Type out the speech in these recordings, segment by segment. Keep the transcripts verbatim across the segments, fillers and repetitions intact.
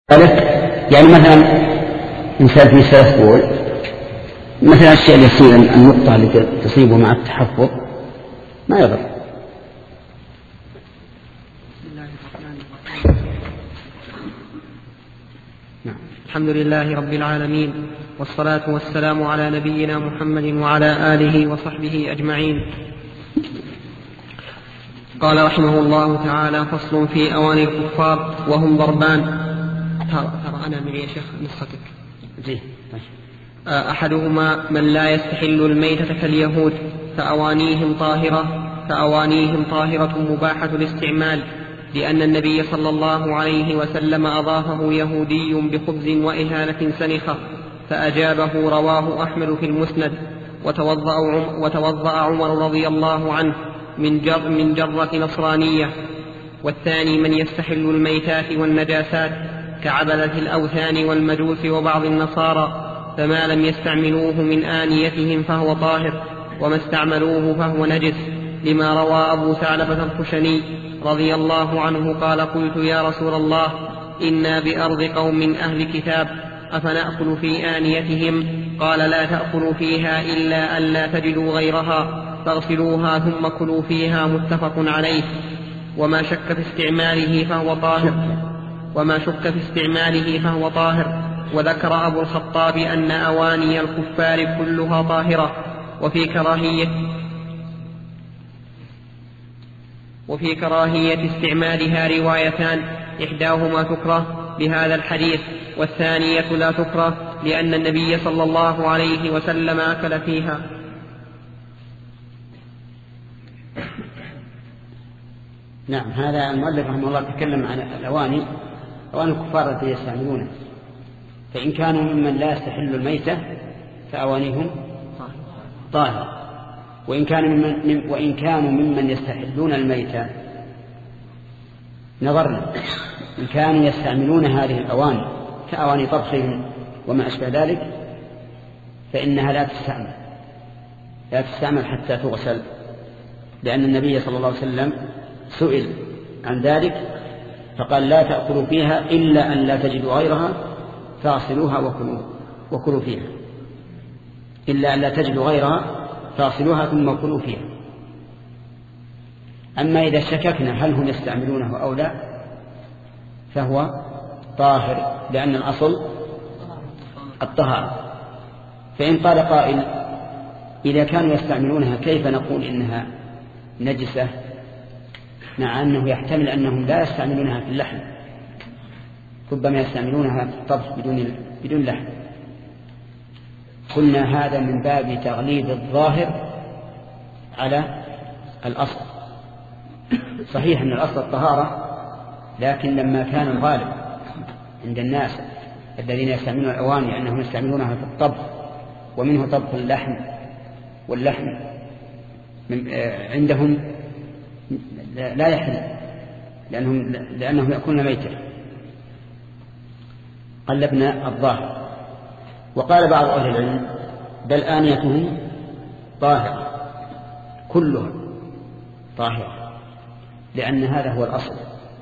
ذلك يعني مثلا إنسان في ثلاث بول مثلا الشيء اليسير النقطة اللي تصيبه مع التحفظ ما يضر. الحمد لله رب العالمين، والصلاة والسلام على نبينا محمد وعلى آله وصحبه أجمعين. قال رحمه الله تعالى: فصل في أواني الكفار وهم ضربان. ترى أنا معي يا شيخ نسختك. أحدهما من لا يستحل الميتة كاليهود فأوانيهم طاهرة فأوانيهم طاهرة مباحة الاستعمال، لأن النبي صلى الله عليه وسلم أضافه يهودي بخبز وإهانة سنخة فأجابه، رواه أحمد في المسند. وتوضأ, وتوضأ عمر رضي الله عنه من, جر من جرة نصرانية. والثاني من يستحل الميتات والنجاسات كعبدة الأوثان والمجوس وبعض النصارى، فما لم يستعملوه من آنيتهم فهو طاهر، وما استعملوه فهو نجس، لما روى أبو ثعلبة الخشني رضي الله عنه قال: قلت يا رسول الله، إنا بأرض قوم من أهل كتاب أفنأكل في آنيتهم؟ قال: لا تأكلوا فيها إلا أن لا تجدوا غيرها فاغسلوها ثم كلوا فيها. متفق عليه. وما شك في استعماله فهو طاهر وما شك في استعماله فهو طاهر. وذكر أبو الخطاب أن أواني الكفار كلها طاهرة، وفي كراهية وفي كراهية استعمالها روايتان: إحداهما تكره بهذا الحديث، والثانية لا تكره لأن النبي صلى الله عليه وسلم أكل فيها. نعم، هذا المؤلف رحمه الله تكلم عن الأواني أواني الكفار التي يستعملونها، فإن كانوا ممن لا يستحل الميتة فأوانيهم طاهرة، وإن كانوا ممن, وإن كانوا ممن يستحلون الميتة نظرنا إن كانوا يستعملون هذه الأواني كأواني طبخهم وما أشبه ذلك فإنها لا تستعمل لا تستعمل حتى تغسل، لأن النبي صلى الله عليه وسلم سئل عن ذلك فقال: لا تأكلوا فيها إلا أن لا تجدوا غيرها فاغسلوها وكلوا, وكلوا فيها إلا أن لا تجدوا غيرها فاغسلوها ثم كلوا فيها. أما إذا شككنا هل هم يستعملونه أو لا فهو طاهر، لأن الأصل الطهارة. فإن قال قائل: إذا كانوا يستعملونها كيف نقول إنها نجسة، مع أنه يحتمل أنهم لا يستعملونها في اللحم، ربما يستعملونها في الطبخ بدون بدون لحم؟ قلنا هذا من باب تغليظ الظاهر على الأصل. صحيح أن الأصل الطهارة، لكن لما كان الغالب عند الناس الذين يستعملون الأواني أنهم يستعملونها في الطبخ، ومنه طبخ اللحم، واللحم عندهم لا يحل لأنهم, لأنهم يأكلون ميتا، قلبنا الظاهر. وقال بعض أهل العلم: بل آنيتهم طاهرة، كلها طاهرة، لأن هذا هو الأصل.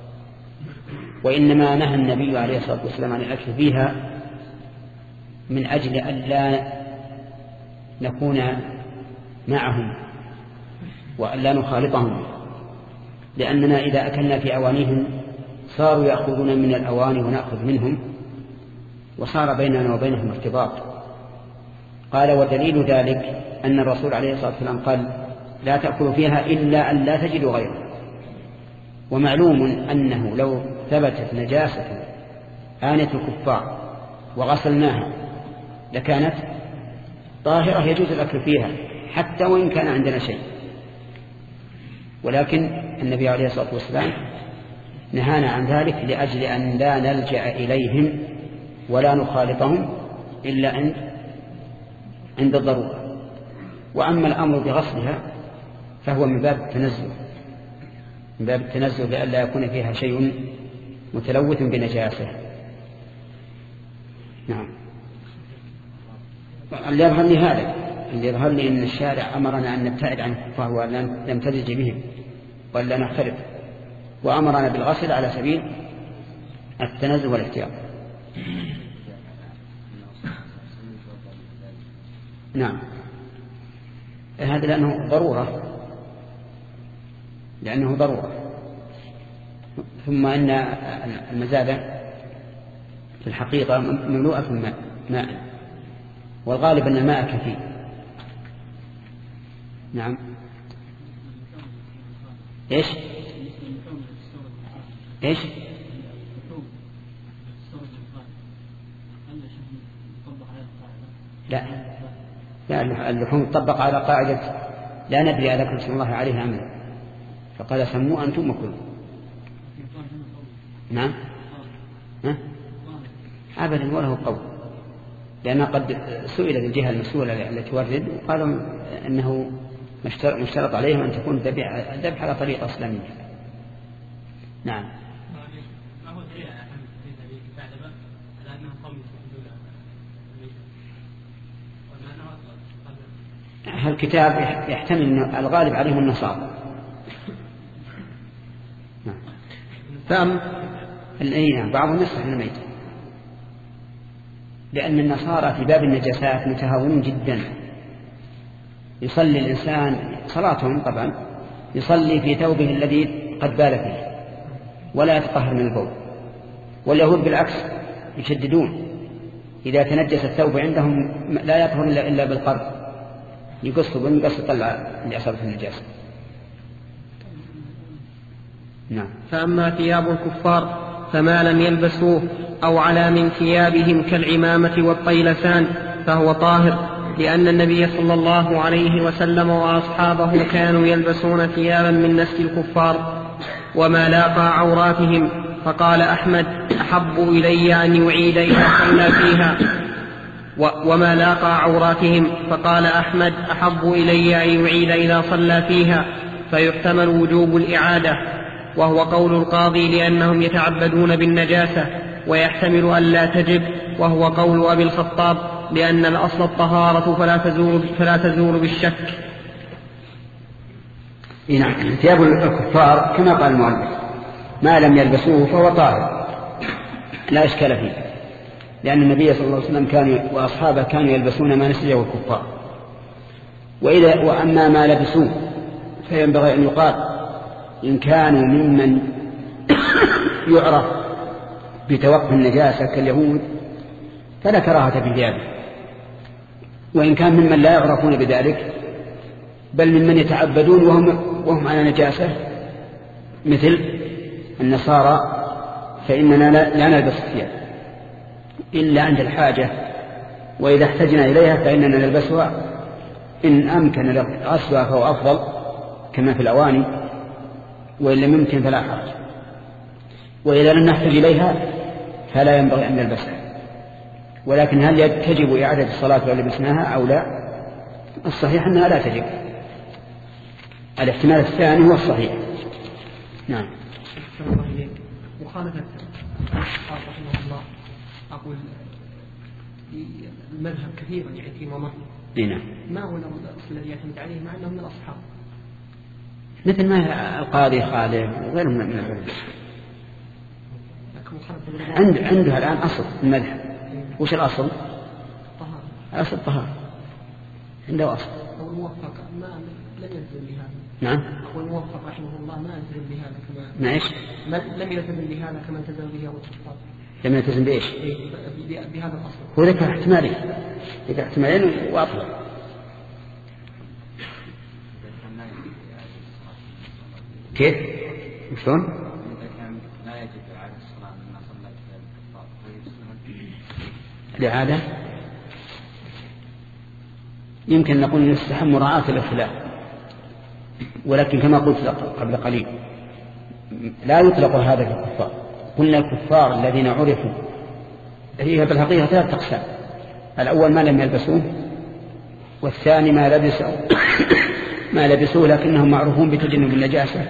وإنما نهى النبي عليه الصلاة والسلام عن الأكل فيها من أجل أن لا نكون معهم وأن لا نخالطهم، لأننا إذا أكلنا في أوانيهم صاروا يأخذون من الأواني ونأخذ منهم، وصار بيننا وبينهم ارتباط. قال: ودليل ذلك أن الرسول عليه الصلاة والسلام قال: لا تأكلوا فيها إلا أن لا تجدوا غيرها. ومعلوم أنه لو ثبتت نجاسة آنية الكفار وغسلناها لكانت طاهرة يجوز الأكل فيها حتى وإن كان عندنا شيء، ولكن النبي عليه الصلاة والسلام نهانا عن ذلك لأجل أن لا نلجأ إليهم ولا نخالطهم إلا عند عند الضرورة. وأما الأمر بغسلها فهو من باب التنزل من باب التنزل لئلا يكون فيها شيء متلوث بنجاسة. نعم. اللي يظهر لي هذا اللي يظهر لي أن الشارع أمرنا أن نبتعد عن الكفار وأن نمتزج بهم وأن نختلط، وأمرنا بالغسل على سبيل التنزل والاحتياط. نعم، هذا لأنه ضرورة، لأنه ضرورة. ثم أن المزادة في الحقيقة مملوءة ماء ماء، والغالب أن الماء كثير. نعم. إيش إيش لا لا اللحوم تطبق على قاعدة لا ندري أذكر اسم الله عليها أم لا، فقال سموه أنتم وكلوا. نعم. ها؟ أبدا وله قول، لأن قد سئل الجهة المسؤولة التي تورد وقالوا أنه مشترط عليهم أن تكون ذبح على طريقة إسلامية. نعم. الكتاب يحتمل أن الغالب عليهم النصارى. نعم. نعم بعضهم يصح الميت، لأن النصارى في باب النجاسات متهاونون جدا. يصلي الإنسان صلاتهم طبعا يصلي في ثوبه الذي قد بال فيه ولا يتطهر من البول، واليهود بالعكس يشددون، إذا تنجس الثوب عندهم لا يطهر إلا بالقرض، يقص بالمقص يطلع لأصابة النجاسة. نعم. فأما ثياب الكفار فما لم يلبسوه أو على من ثيابهم كالعمامة والطيلسان فهو طاهر، لأن النبي صلى الله عليه وسلم وأصحابه كانوا يلبسون ثيابا من نسل الكفار وما لاقى عوراتهم. فقال أحمد أحب إلي أن يعيد إذا صلى فيها وما لاقى عوراتهم. فقال أحمد أحب إلي أن يعيد إذا صلى فيها، فيحتمل وجوب الإعادة، وهو قول القاضي لأنهم يتعبدون بالنجاسة، ويحتمل أن لا تجب، وهو قول أبي الخطاب لأن الأصل الطهارة فلا تزول, فلا تزول بالشك. نعم. ثياب الكفار كما قال المؤلف ما لم يلبسوه فهو طاهر لا إشكال فيه، لأن النبي صلى الله عليه وسلم كان وأصحابه كانوا يلبسون ما نسجه الكفار. وإذا وأما ما لبسوه فينبغي أن يقال إن كانوا ممن يعرف بتوقف النجاسة كاليهود فلا كراهة في ثيابه، وإن كان ممن لا يعرفون بذلك بل ممن يتعبدون وهم, وهم على نجاسة مثل النصارى فإننا لا نلبس الثياب إلا عند الحاجة، وإذا احتجنا إليها فإننا نلبسها إن أمكن غسلها فهو أفضل كما في الأواني، وإن لم يمكن فلا حرج، وإذا لم نحتج إليها فلا ينبغي أن نلبسها. ولكن هل تجب إعادة الصلاة لو لبسناها أو لا؟ الصحيح أنها لا تجب. الاحتمال الثاني هو الصحيح. نعم. مخالفة رحمه الله أقول المذهب كثيرا يعني فيما مر. نعم. ما هو الأصل الذي يعتمد عليه مع أنه من الأصحاب؟ مثل ما القاضي خالد وغيره من العلماء عند عنده الآن أصل المذهب. وش الأصل؟ طهارة. أصل طهارة عنده أصل. أو الموفق ما لم يلزم بهذا. نعم. أو الموفق رحمه الله ما يلزم بهذا كما. نعيش. لم يلزم بهذا كما التزم به أبو الخطاب. لم يلتزم بإيش؟ بهذا الأصل. هو ذكر احتمالين. ذكر احتمالين وأطلق. كيف؟ شلون؟ لا يجب إعادة الصلاة لما صلى الكفار. الإعادة يمكن نقول نستحم مراعاة الاختلاف، ولكن كما قلت قبل قليل لا يطلق هذا في الكفار. قلنا الكفار الذين عرفوا هي بالحقيقة ثلاث أقسام: الأول ما لم يلبسوه، والثاني ما لبسوا ما لبسوه لكنهم معروفون بتجنب النجاسة،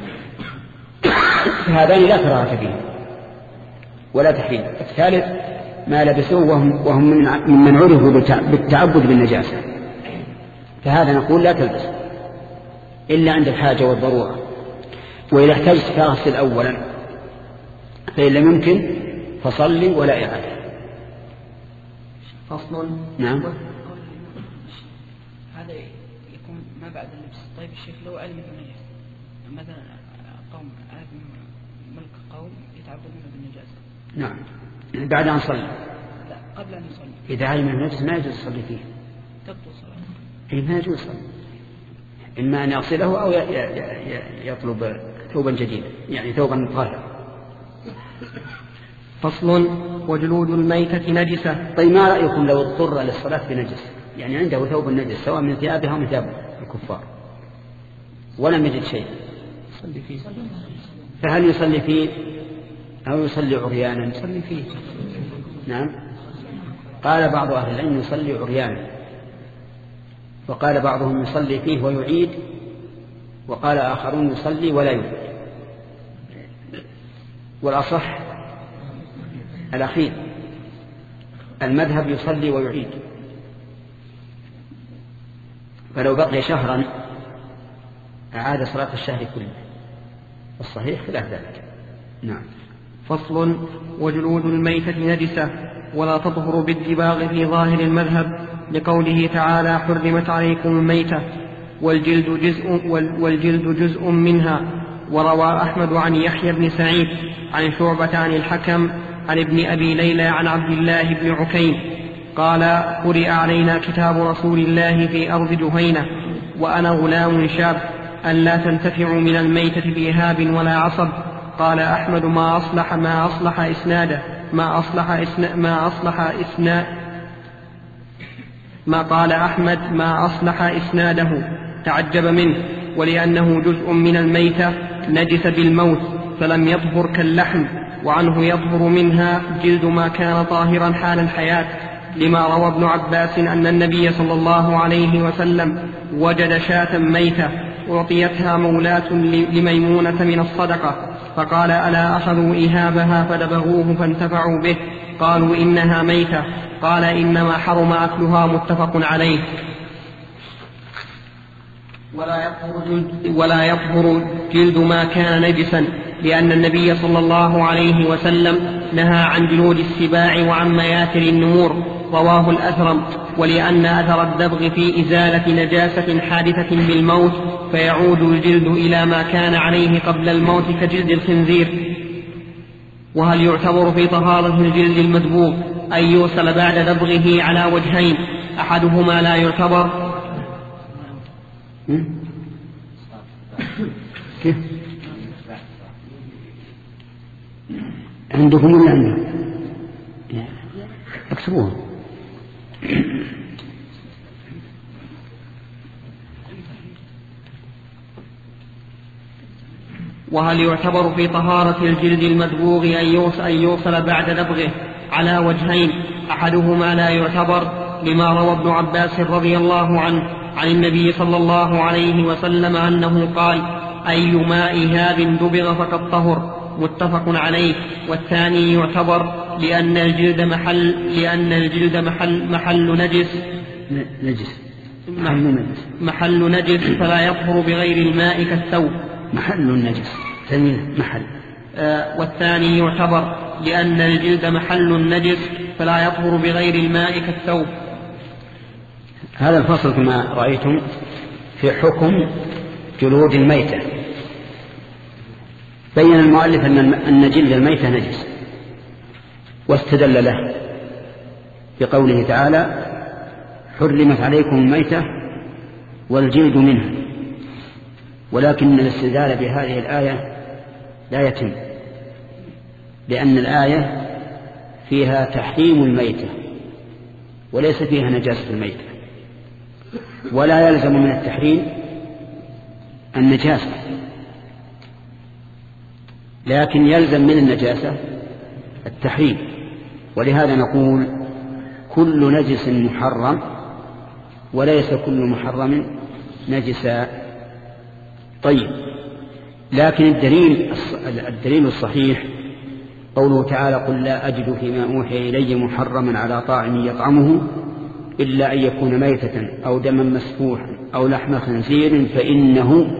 فهذان لا كراهة فيه ولا تحريم. الثالث ما لبسوه وهم, وهم ممن عرفوا بالتعبد بالنجاسة، فهذا نقول لا تلبس إلا عند الحاجة والضرورة. وإذا احتجت فاغسل أولا، فإن لم يمكن فصلي ولا إعادة. فصل. نعم. هذا يكون ما بعد اللبس. طيب الشيخ لو علم بالنجاسة مثلا قوم ملك قوم يتعبدون بالنجاسة. نعم بعد أن صلى. لا قبل أن يصلي. إذا علم النجس ما يجوز يصلي فيه. تبطل صلاته. إيه ما يجوز يصلي. إما أن يغسله أو يطلب ثوبا جديدا يعني ثوبا طاهرا. فصل. وجلود الميتة نجسة. طيب ما رأيكم لو اضطر للصلاة بنجس يعني عنده ثوب النجس سواء من ثيابها أو من ثياب الكفار ولم يجد شيء يصلي فيه، فهل يصلي فيه أو يصلي عريانا؟ يصلي فيه. نعم. قال بعض أهل العلم يصلي عريانا، وقال بعضهم يصلي فيه ويعيد، وقال آخرون يصلي ولا يعيد. والأصح الأخير، المذهب يصلي ويعيد، فلو بقي شهرا أعاد صلاة الشهر كله، الصحيح خلاف ذلك. نعم. فصل. وجلود الميتة نجسة ولا تطهر بالدباغ في ظاهر المذهب لقوله تعالى حرمت عليكم الميتة والجلد جزء, والجلد جزء منها. وروى أحمد عن يحيى بن سعيد عن شعبة عن الحكم عن ابن أبي ليلى عن عبد الله بن عكيم قال قرئ علينا كتاب رسول الله في أرض جهينة وأنا غلام شاب أن لا تنتفعوا من الميتة بإهاب ولا عصب. قال أحمد ما أصلح ما أصلح إسناده ما أصلح إسنا ما أصلح إسنا ما قال أحمد ما أصلح إسناده تعجب منه، ولأنه جزء من الميتة نجس بالموت فلم يطهر كاللحم، وعنه يطهر منها جلد ما كان طاهرا حال الحياة، لما روى ابن عباس أن النبي صلى الله عليه وسلم وجد شاة ميتة أعطيتها مولاة لميمونة من الصدقة فقال ألا أخذوا إهابها فدبغوه فانتفعوا به؟ قالوا إنها ميتة. قال إنما حرم أكلها متفق عليه. ولا يطهر جلد, ولا يطهر جلد ما كان نجسا لأن النبي صلى الله عليه وسلم نهى عن جلود السباع وعن مياتر النمور رواه الأثرم، ولأن أثر الدبغ في إزالة نجاسة حادثة بالموت فيعود الجلد إلى ما كان عليه قبل الموت كجلد الخنزير. وهل يعتبر في طهارة الجلد المدبوغ أن يوصل بعد دبغه على وجهين أحدهما لا يعتبر؟ كيف عندكم ولا عندهم؟ اكتبوها. وهل يعتبر في طهارة الجلد المدبوغ أن يوصل بعد دبغه على وجهين أحدهما لا يعتبر، لما روى ابن عباس رضي الله عنه عن النبي صلى الله عليه وسلم أنه قال أي ماء هاب دبغ فقد طهر متفق عليه. والثاني يعتبر لأن الجلد محل لأن الجلد محل محل نجس نجس محل نجس, محل نجس فلا يطهر بغير الماء كالثوب. محل النجس ثاني محل. آه والثاني يعتبر لأن الجلد محل النجس فلا يطهر بغير الماء كالثوب. هذا الفصل كما رأيتم في حكم جلود الميتة. بين المؤلف أن جلد الميتة نجس، واستدل له بقوله تعالى حرمت عليكم الميتة والجلد منها، ولكن الاستدلال بهذه الآية لا يتم، لأن الآية فيها تحريم الميتة وليس فيها نجاسة الميتة، ولا يلزم من التحريم النجاسة، لكن يلزم من النجاسة التحريم. ولهذا نقول كل نجس محرم وليس كل محرم نجسا. طيب، لكن الدليل الدليل الصحيح قوله تعالى قل لا أجد فيما أوحي إلي محرما على طاعم يطعمه إلا أن يكون ميتة أو دما مسفوحا أو لحم خنزير فإنه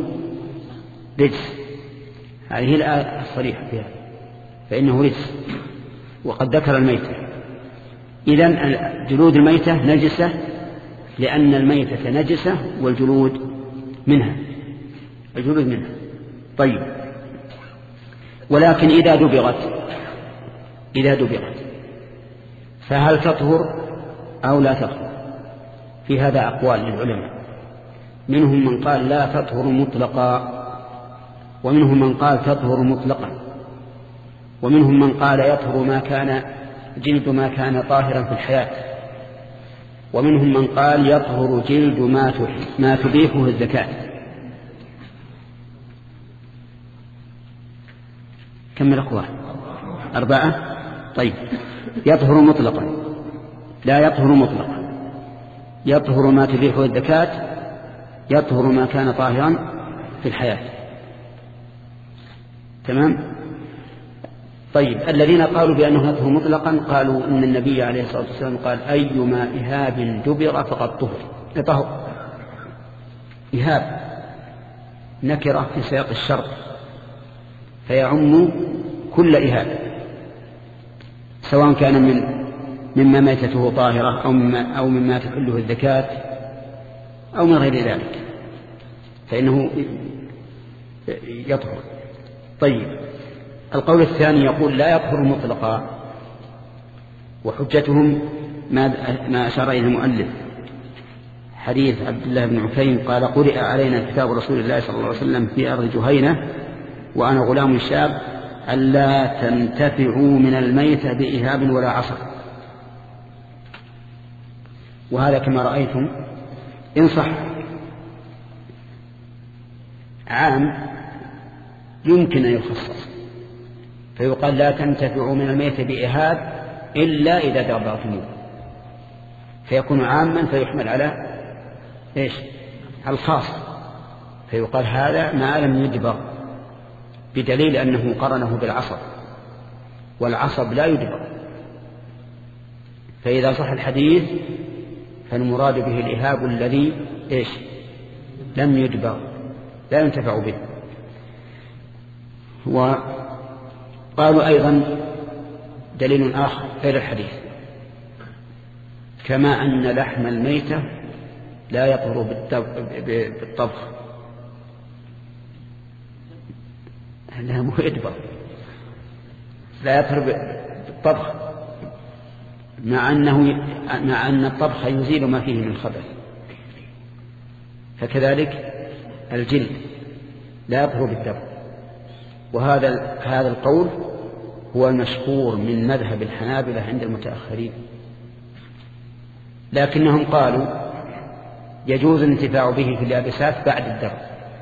رجس. هذه الآية الصريحة فيها فإنه رجس. وقد ذكر الميتة. إذن جلود الميتة نجسة لأن الميتة نجسة والجلود منها الجلود منها. طيب، ولكن إذا دبغت إذا دبغت فهل تطهر أو لا تطهر؟ في هذا أقوال للعلماء، منهم من قال لا تطهر مطلقا، ومنهم من قال تطهر مطلقا، ومنهم من قال يطهر ما كان جلد ما كان طاهرا في الحياة، ومنهم من قال يطهر جلد ما ما تبيحه الزكاة. كم الأقوال؟ أربعة. طيب، يطهر مطلقا، لا يطهر مطلقا، يطهر ما تبيحه الزكاة، يطهر ما كان طاهرا في الحياة. تمام. طيب، الذين قالوا بأنه يطهر مطلقا قالوا إن النبي عليه الصلاة والسلام قال أيما إهاب دبر فقد طهر. طهر إهاب نكرة في سياق الشرط فيعم كل إهاب، سواء كان من مما ميتته طاهرة أو مما, أو مما تحله الزكاة أو من غير ذلك فإنه يطهر. طيب، القول الثاني يقول لا يطهر مطلقا، وحجتهم ما أشار إليه المؤلف حديث عبد الله بن عكيم قال قرئ علينا كتاب رسول الله صلى الله عليه وسلم في أرض جهينة وأنا غلام شاب ألا تنتفعوا من الميت بإهاب ولا عصر. وهذا كما رأيتم إن صح عام يمكن أن يخصص، فيقال لا تنتفعوا من الميت بإهاب إلا إذا دبغتموه، فيكون عاما فيحمل على إيش؟ على الخاص، فيقال هذا ما لم يدبغ، بدليل أنه قرنه بالعصب، والعصب لا يدبغ. فإذا صح الحديث فالمراد به الإهاب الذي إيش؟ لم يدبغ، لا ينتفع به. وقالوا أيضا دليل آخر غير الحديث، كما أن لحم الميتة لا يطهر بالطبخ، لا مو يدبغ، لا يطهر بالطبخ، مع أنه مع أن الطبخ يزيل ما فيه من خبث. فكذلك الجلد لا يطهر بالدبغ. وهذا هذا القول هو المشهور من مذهب الحنابلة عند المتأخرين، لكنهم قالوا يجوز الانتفاع به في اليابسات بعد الدبغ،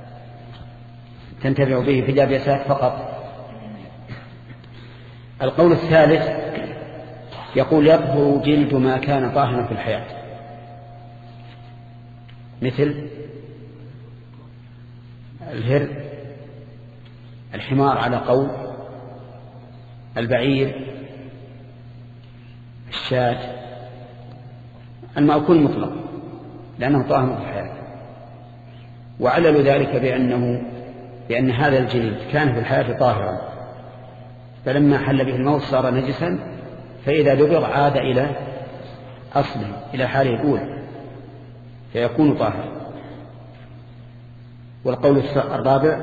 تنتفع به في اليابسات فقط. القول الثالث يقول يطهر جلد ما كان طاهرا في الحياة، مثل الهر، الحمار على قول، البعير، الشاة، المأكول مطلق لأنه طاهر في الحياة. وعللوا ذلك بأنه لأن هذا الجلد كان في الحياة طاهرا، فلما حل به الموت صار نجسا، فإذا دبغ عاد إلى أصله إلى حاله الأولى فيكون طاهرا. والقول الرابع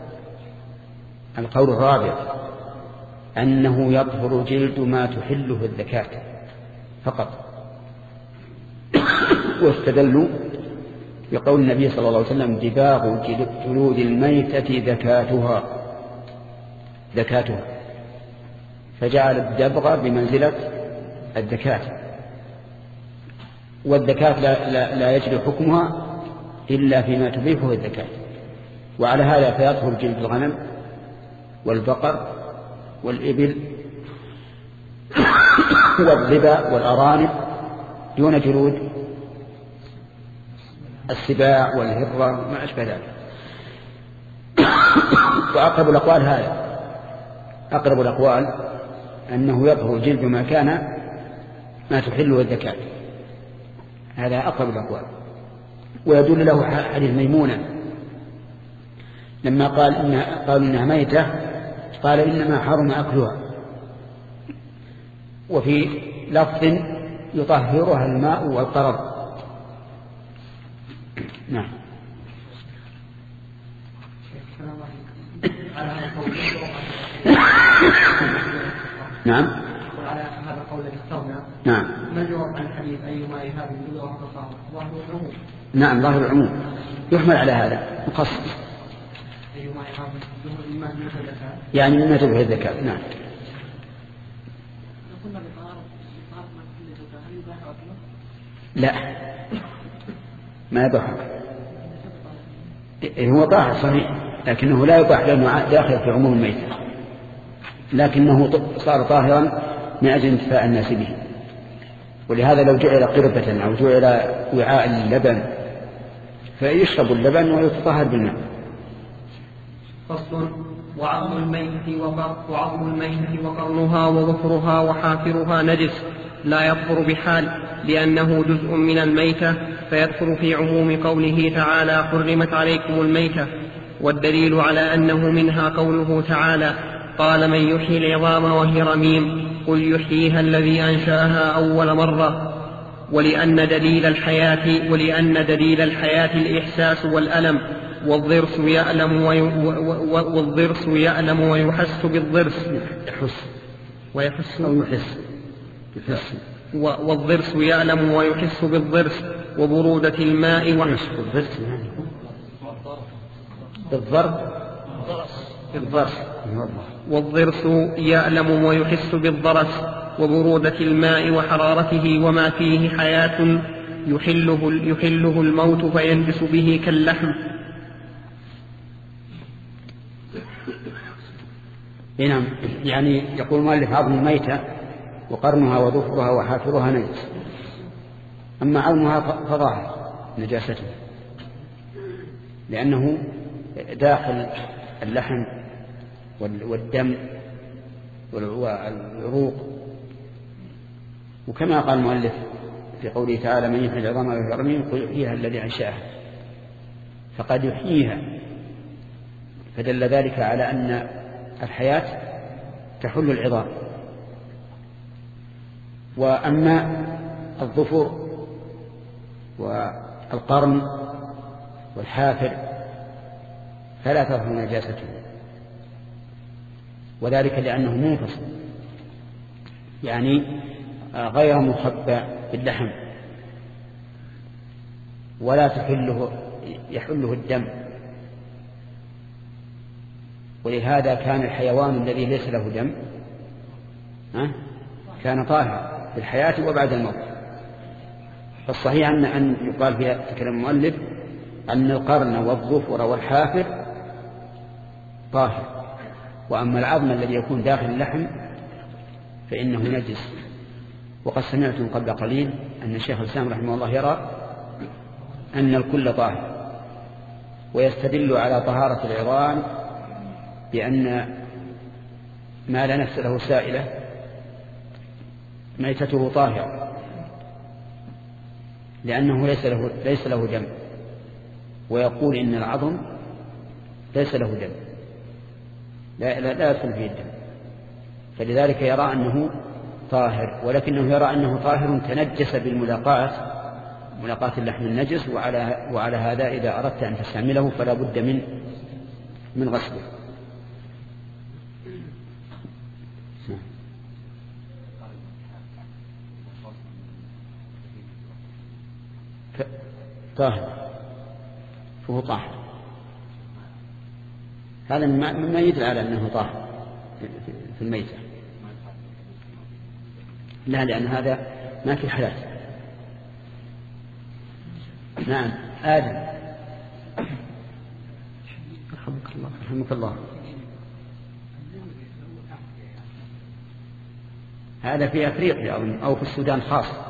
القول الرابع أنه يطهر جلد ما تحله الزكاة فقط، واستدلوا بقول النبي صلى الله عليه وسلم دباغ جلود الميتة زكاتها زكاتها، فجعل الدبغ بمنزلة الزكاة، والزكاة لا, لا, لا يجري حكمها إلا فيما تبيحه الزكاة. وعلى هذا فيطهر جلد الغنم والبقر والإبل والضبا والأرانب دون جلود السباع والهرة ما أشبه ذلك. وأقرب الأقوال هذا أقرب الأقوال أنه يطهر جلد ما كان ما تحله الزكاة، هذا أقرب الأقوال. ويدل له حديث ميمونة لما قال إنها قالوا إنها ميتة قال إنما حرم أكلها، وفي لفظ يطهرها الماء والقرض. نعم. نعم. وعلى هذا القول الذي اخترنا. نعم. ما الجواب عن الحديث أيما إهاب يدل وهو تصاعد؟ ظاهر العموم. نعم ظاهر العموم يحمل على هذا مخصص. أيما إهاب يدل مما تبه الذكاء. يعني مما تبه الذكاء. نعم. لا ما يباح. هو طاهر صحيح لكنه لا يباح لأنه داخل في عموم الميتة، لكنه صار طاهرا من أجل انتفاع الناس به. ولهذا لو جعل قربة أو جعل وعاء اللبن فيشرب اللبن ويتطهر بالماء. فصل. وعظم الميتة وعظم الميتة وقرنها وظفرها وحافرها نجس لا يطهر بحال، لأنه جزء من الميتة فيدخل في عموم قوله تعالى حرمت عليكم الميتة. والدليل على أنه منها قوله تعالى قال من يحيي العظام وهي رميم قل يحييها الذي أنشأها أول مرة. ولأن دليل الحياة ولأن دليل الحياة الإحساس والألم، والضرس يألم وي والضرس يألم ويحس بالضرس يحس ويحس أو يحس يحس والضرس يألم ويحس بالضرس وبرودة الماء وحس بالضرس يعني بالضرب بالضرس والضرس يألم ويحس بالضرس وبرودة الماء وحرارته وما فيه حياة يحله, يحله الموت فينجس به كاللحم. نعم. يعني يقول المؤلف عظم الميتة وقرنها وظفرها وحافرها نجس، أما عظمها فظاهر نجاسته لأنه داخل اللحم والدم والعروق، وكما قال المؤلف في قوله تعالى من يحيي العظام وهي رميم قل يحييها الذي أنشأها، فقد يحييها، فدل ذلك على أن الحياة تحل العظام. وأما الظفر والقرن والحافر فلا تظهر نجاسته، وذلك لأنه منفصل يعني غير مخبى باللحم ولا تحله يحله الدم، ولهذا كان الحيوان الذي ليس له دم كان طاهر في الحياة وبعد الموت. فالصحيح أن أن يقال في كلام المؤلف أن القرن والظفر والحافر طاهر، وأما العظم الذي يكون داخل اللحم فإنه نجس. وقد سمعتم قبل قليل أن الشيخ الإسلام رحمه الله يرى أن الكل طاهر، ويستدل على طهارة العظام بأن ما لا نفس له سائلة ميتته طاهرة لأنه ليس له, ليس له دم، ويقول إن العظم ليس له دم لا, لا, لا يدخل فيه الدم، فلذلك يرى أنه طاهر، ولكنه يرى أنه طاهر تنجس بالملاقاة ملاقاة اللحم النجس، وعلى, وعلى هذا إذا أردت أن تستعمله فلا بد من من غسله. طاهر فهو طاهر، هذا مما يدل على أنه طاهر في الميتة، لا لأن هذا ما في حياة. نعم. آدم رحمك الله. رحمك الله. هذا في أفريقيا أو في السودان خاص.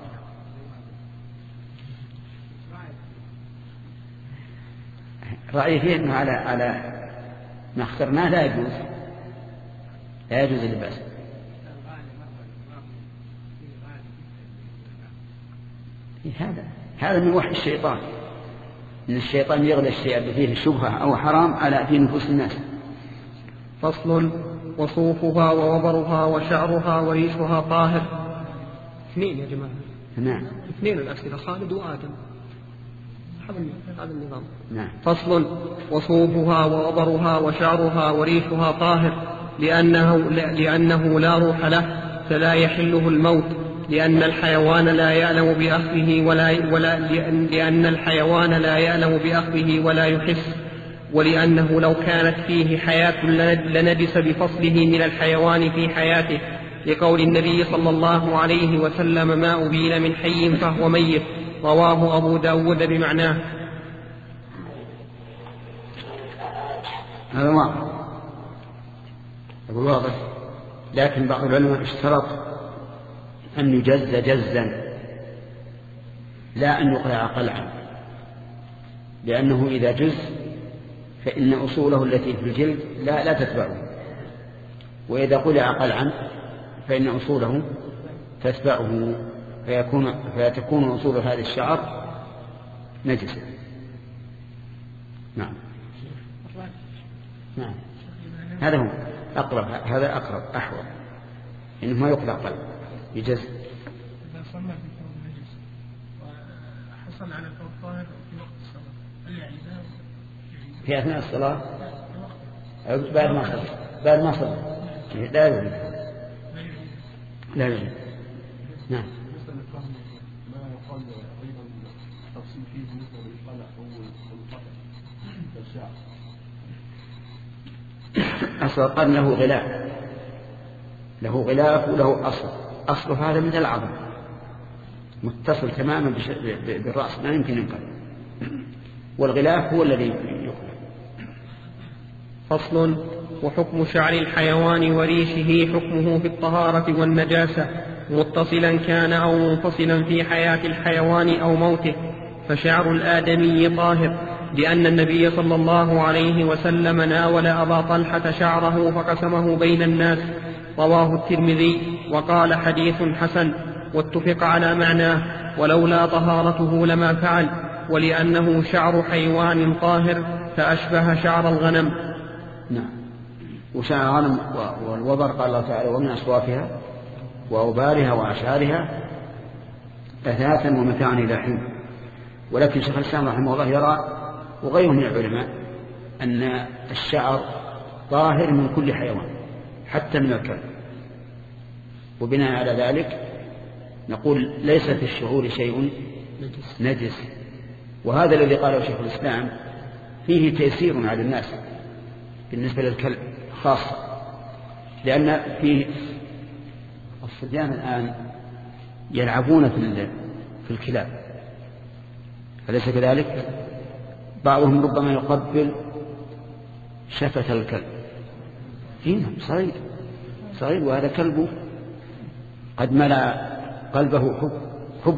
رأيي فيه أنه على على ما اخترناه لا يجوز لا يجوز اللباس. هذا هذا من وحي الشيطان، إن الشيطان يغلى الشيء الذي فيه شبهة أو حرام على في نفوس الناس. فصل. وصوفها ووبرها وشعرها وريشها طاهر. اثنين يا جماعة. نعم. اثنين الأسئلة، خالد وآدم. هذا النظام. نعم. فصل. وصوفها ووبرها وشعرها وريشها طاهر لأنه, لأنه لا روح له فلا يحله الموت، لأن الحيوان لا يعلم بأخذه ولا, ولا لأن, لأن الحيوان لا يعلم بأخذه ولا يحس، ولأنه لو كانت فيه حياة لنجس بفصله من الحيوان في حياته، لقول النبي صلى الله عليه وسلم: ما أبين من حي فهو ميت. رواه أبو داود بمعناه. هذا واضح، أقول واضح، لكن بعض العلماء اشترط أن يجز جزا لا أن يقلع قلعا، لأنه إذا جز فإن أصوله التي في الجلد لا, لا تتبعه، وإذا قلع قلعا فإن أصوله تتبعه، فيكون فتكون أصول هذا الشعر نجسة. نعم. نعم. هذا هو أقرب، هذا أقرب أحوط، إنه ما يقلع قلب يجز. إذا صلى في ثوب نجس وحصل على ثوب طاهر في وقت الصلاة، هل يعني في أثناء الصلاة أو بعد ما صلى؟ بعد ما صلى لا يجوز. لا يجوز. نعم. ما يقال أيضا تفصيل فيه بالنسبة للقلع أو القطع الشعر. أصل القرن له غلاف، له غلاف وله أصل. أصله هذا مثل العظم متصل تماما بالرأس، ما يمكن ينقل، والغلاف هو الذي يقلع. فصل. وحكم شعر الحيوان وريشه حكمه في الطهارة والنجاسة، متصلا كان أو منفصلا في حياة الحيوان أو موته. فشعر الآدمي طاهر، لأن النبي صلى الله عليه وسلم ناول أبا طلحة شعره فقسمه بين الناس. رواه الترمذي وقال: حديث حسن، واتفق على معناه، ولولا طهارته لما فعل، ولأنه شعر حيوان طاهر فأشبه شعر الغنم. نعم. وشعر الغنم والوبر قال الله تعالى: ومن أصوافها وأوبارها وأشعارها أثاثا ومتاعا إلى حين. ولكن شيخ الإسلام رحمه الله يرى وغيره من العلماء أن الشعر طاهر من كل حيوان حتى من الكلب، وبناء على ذلك نقول ليس في الشعور شيء نجس. وهذا الذي قاله شيخ الإسلام فيه تيسير على الناس بالنسبة للكلب خاصة، لأن فيه الصبيان الآن يلعبون في الكلاب، أليس كذلك؟ بعضهم ربما يقبل شفة الكلب، هنا صغير صغير وهذا كلبه قد ملأ قلبه حب, حب.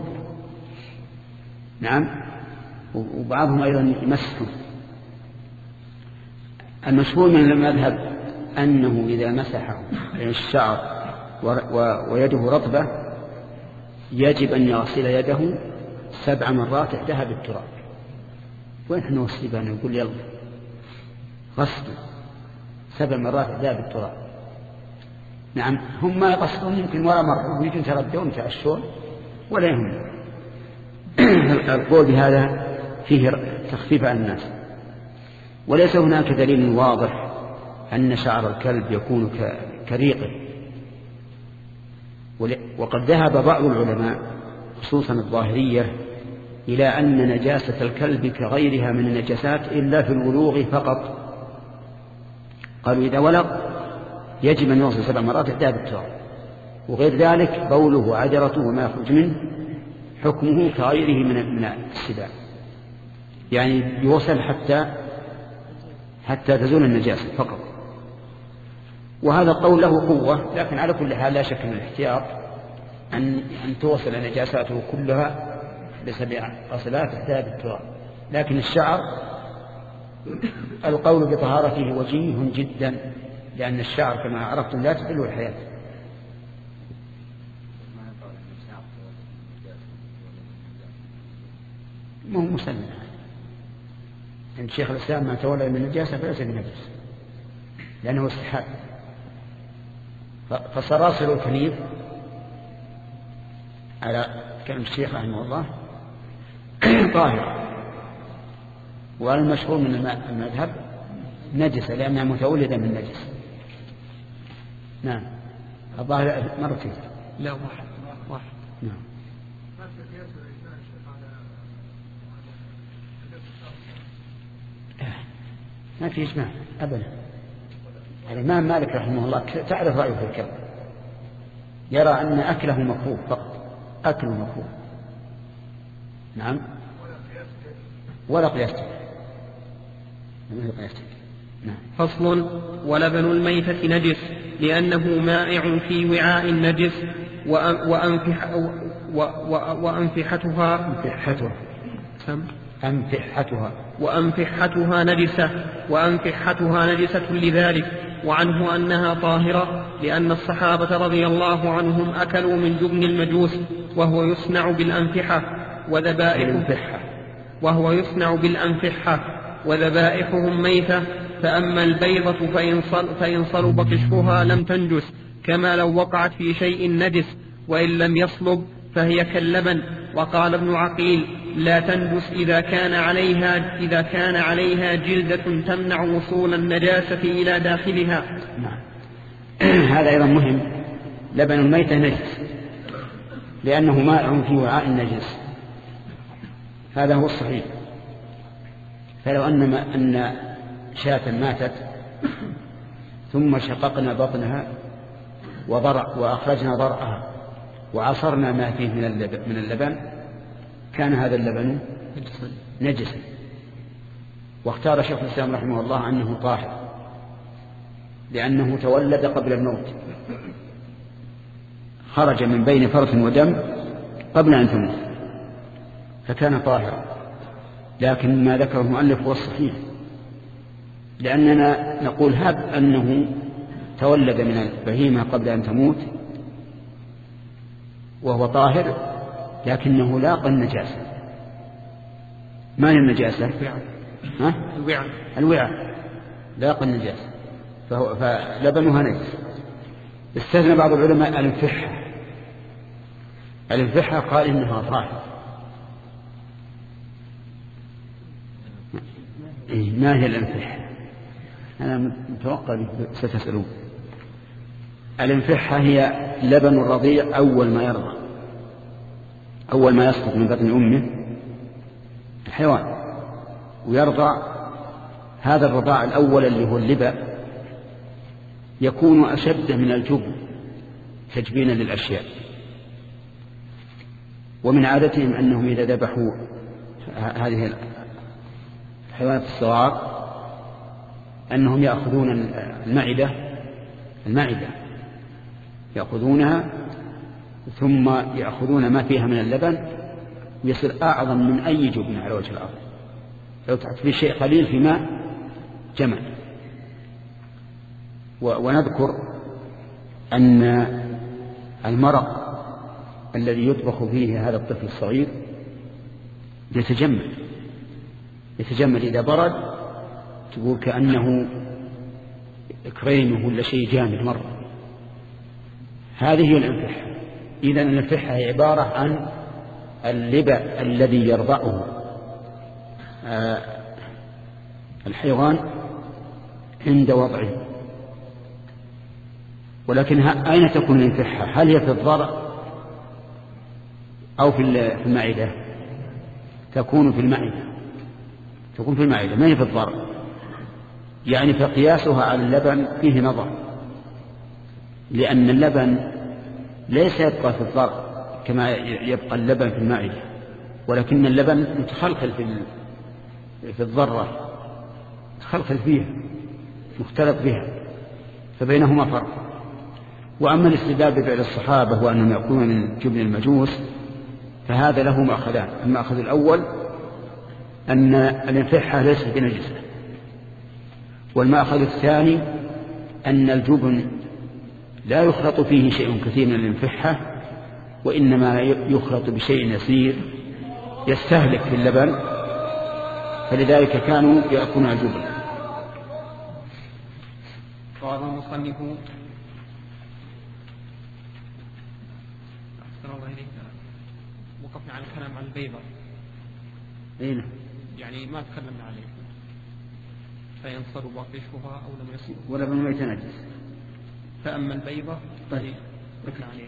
نعم. وبعضهم أيضا يمسكه. المشهور من المذهب أنه إذا مسحه الشعر ويده رطبة يجب أن يغسل يده سبع مرات إحداها بالتراب. وين احنا والسيبان يقول يلا غسل سبع مرات إحداها بالتراب. نعم. هم ما يقصدون يمكن ولا مرة ويجون يتردون يتعشون ولا يهم. القول بهذا فيه تخفيف على الناس. وليس هناك دليل واضح أن شعر الكلب يكون كريقه. وقد ذهب بعض العلماء خصوصا الظاهرية إلى أن نجاسة الكلب كغيرها من النجاسات إلا في الولوغ فقط. قالوا إذا ولغ يجب أن يغسل سبع مرات إحداها بالتراب، وغير ذلك بوله وعجرته وما يخرج منه حكمه كغيره من السباع، يعني يغسل حتى حتى تزول النجاسة فقط. وهذا القول له قوة، لكن على كل حال لا شك من الاحتياط أن أن توصل نجاساته كلها بسبع غسلات إحداها بالتراب. لكن الشعر القول بطهارته وجيه جدا، لأن الشعر كما عرفتم لا تحل الحياة. ما هو مسلم عند شيخ الإسلام ما تولى من النجاسة فليس بنجس، لأنه استحال. فصراصر الكليب على كلام الشيخ رحمه الله طاهرة، والمشهور من المذهب نجسة لأنها متولدة من نجس. نعم. الظاهر مرتين. لا واحد واحد. نعم. ما في إجماع أبدا. الإمام مالك رحمه الله تعرف رأيه في الكلب، يرى أن أكله مكروه فقط، أكله مكروه. نعم. ولا قياسته. نعم. فصل. ولبن الميتة نجس لأنه مائع في وعاء نجس وأنفح وأنفحتها أنفحتها أنفحتها وأنفحتها نجسة وأنفحتها نجسة لذلك. وعنه أنها طاهرة لأن الصحابة رضي الله عنهم أكلوا من جبن المجوس وهو يصنع بالأنفحة وذبائحهم وهو يصنع بالأنفحة وذبائحهم ميتة. فأما البيضة فإن, صل فإن صلب قشرها لم تنجس كما لو وقعت في شيء نجس، وإن لم يصلب فهي كاللبن. وقال ابن عقيل لا تنجس إذا كان عليها إذا كان عليها جلدة تمنع وصول النجاسة إلى داخلها. نعم. هذا أيضا مهم. لبن الميتة نجس لأنه مائع في وعاء النجس، هذا هو الصحيح. فلو أن أن شاة ماتت ثم شققنا بطنها وضرع وأخرجنا ضرعها وعصرنا ما فيه من اللبن كان هذا اللبن نجسا. واختار شيخ الإسلام رحمه الله أنه طاهر لأنه تولد قبل الموت، خرج من بين فرث ودم قبل أن تموت فكان طاهرا. لكن ما ذكره المؤلف هو الصحيح، لأننا نقول هب أنه تولد من البهيمة قبل أن تموت وهو طاهر لكنه لاقى النجاسة. ما هي النجاسة؟ ها؟ الوعاء. الوعاء لاقى النجاسة فهو فلبنها نجس. استثنى بعض العلماء الانفحة. الانفحة قال إنها طاهر. إيه ما هي الانفحة؟ أنا متوقع ستسألون. الانفحة هي لبن الرضيع أول ما يرضع، أول ما يسقط من بطن أمه الحيوان ويرضع. هذا الرضاع الأول اللي هو اللبن يكون أشد من الجبن تجبينا للأشياء. ومن عادتهم أنهم إذا ذبحوا هذه الحيوانات الصغار أنهم يأخذون المعدة المعدة يأخذونها ثم يأخذون ما فيها من اللبن ويصير أعظم من أي جبن على وجه الأرض. لو تحط فيه شيء قليل في ماء جمع. ونذكر أن المرق الذي يطبخ فيه هذا الطفل الصغير يتجمد يتجمد إذا برد تقول كأنه كريمه ولا شيء جامد مرة. هذه هي الانفحة. إذن الانفحة هي عبارة عن اللبن الذي يرضعه آه الحيوان عند وضعه. ولكن أين تكون الانفحة؟ هل هي في الضرع أو في المعدة؟ تكون في المعدة تكون في المعدة ما هي في الضرع. يعني فقياسها على اللبن فيه نظر، لأن اللبن ليس يبقى في الضرع كما يبقى اللبن في المعدة، ولكن اللبن متخلخل في في الضرة، متخلخل فيها مختلط بها، فبينهما فرق. وأما الاستدلال بفعل الصحابة وأنهم يأكلون من جبن المجوس فهذا له مأخذان. المأخذ الأول أن الانفحة ليست بنجسة، والمأخذ الثاني أن الجبن لا يخلط فيه شيء كثير من الانفحة، وإنما يخلط بشيء يسير يستهلك في اللبن، فلذلك كانوا يأكلون الجبن. قال المصنف وقفنا على الكلام عن البيضة. إيه؟ يعني ما تكلمنا عليه، فإن صلب قشرها أو لم يصلب ولا بالميت نجس. فأما البيضة طيب قفنا عليه.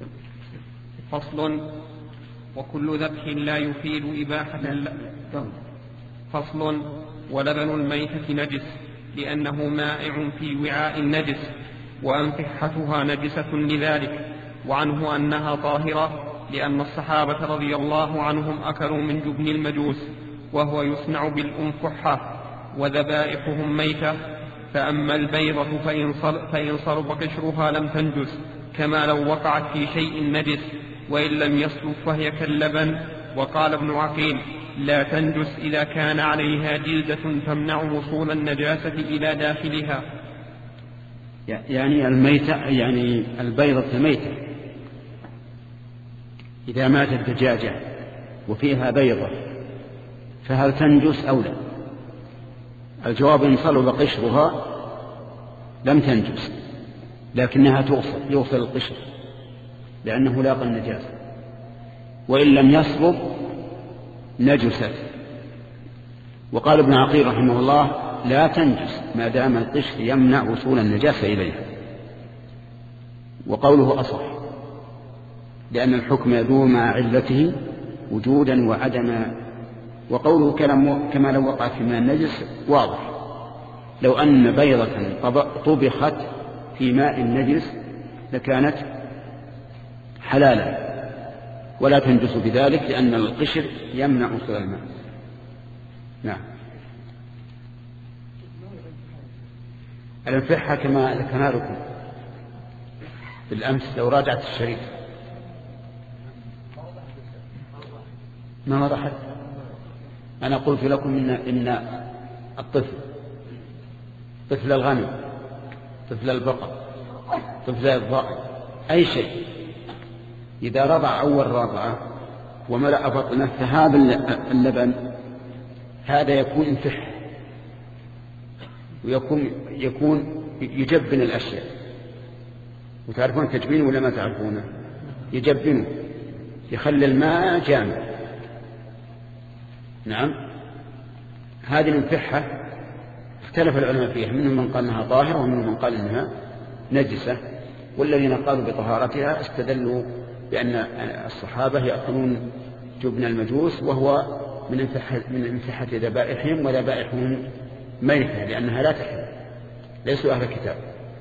فصل: وكل ذبح لا يفيد إباحة لا. فصل: ولبن الميتة نجس لأنه مائع في وعاء نجس، وأنفحتها نجسة لذلك، وعنه أنها طاهرة لأن الصحابة رضي الله عنهم أكلوا من جبن المجوس وهو يصنع بالأنفحة، وذبائحهم ميتة. فأما البيضة فإن صلب قشرها لم تنجس، كما لو وقعت في شيء نجس، وإن لم يصلب فهي كاللبن. وقال ابن عقيل: لا تنجس إذا كان عليها جلدة تمنع وصول النجاسة إلى داخلها. يعني الميتة، يعني البيضة ميتة إذا ماتت دجاجة وفيها بيضة فهل تنجس أو لا؟ الجواب: إن صلب قشرها لم تنجس، لكنها توصل يوصل القشر لأنه لاقى النجاسة، وإن لم يصلب نجست. وقال ابن عقيل رحمه الله: لا تنجس ما دام القشر يمنع وصول النجاسة إليها. وقوله أصح، لأن الحكم يدور مع علته وجودا وعدما. وقوله كما لو وقعت في ماء النجس واضح، لو أن بيضة طبخت في ماء النجس لكانت حلالا ولا تنجس بذلك، لأن القشر يمنع وصول الماء. نعم. الانفحة كما ذكرنا لكم بالأمس لو راجعت الشريف ما وضحت. أنا قلت لكم إن, إن الطفل، طفل الغنم، طفل البقر، طفل الضأن، أي شيء إذا رضع أول رضعة وملأ بطنه فهذا اللبن هذا يكون انفح، ويكون يكون يجبن الأشياء. وتعرفون تجبين ولا ما تعرفونه؟ يجبنه، يخلي الماء جامد. نعم. هذه الانفحة اختلف العلماء فيها، منهم من قال انها طاهرة ومنهم من قال انها نجسة، والذين قالوا بطهارتها استدلوا بأن الصحابة يأكلون جبن المجوس وهو من انفحة, من انفحة ذبائحهم، وذبائحهم ميتة لأنها لا تحل، ليسوا أهل الكتاب.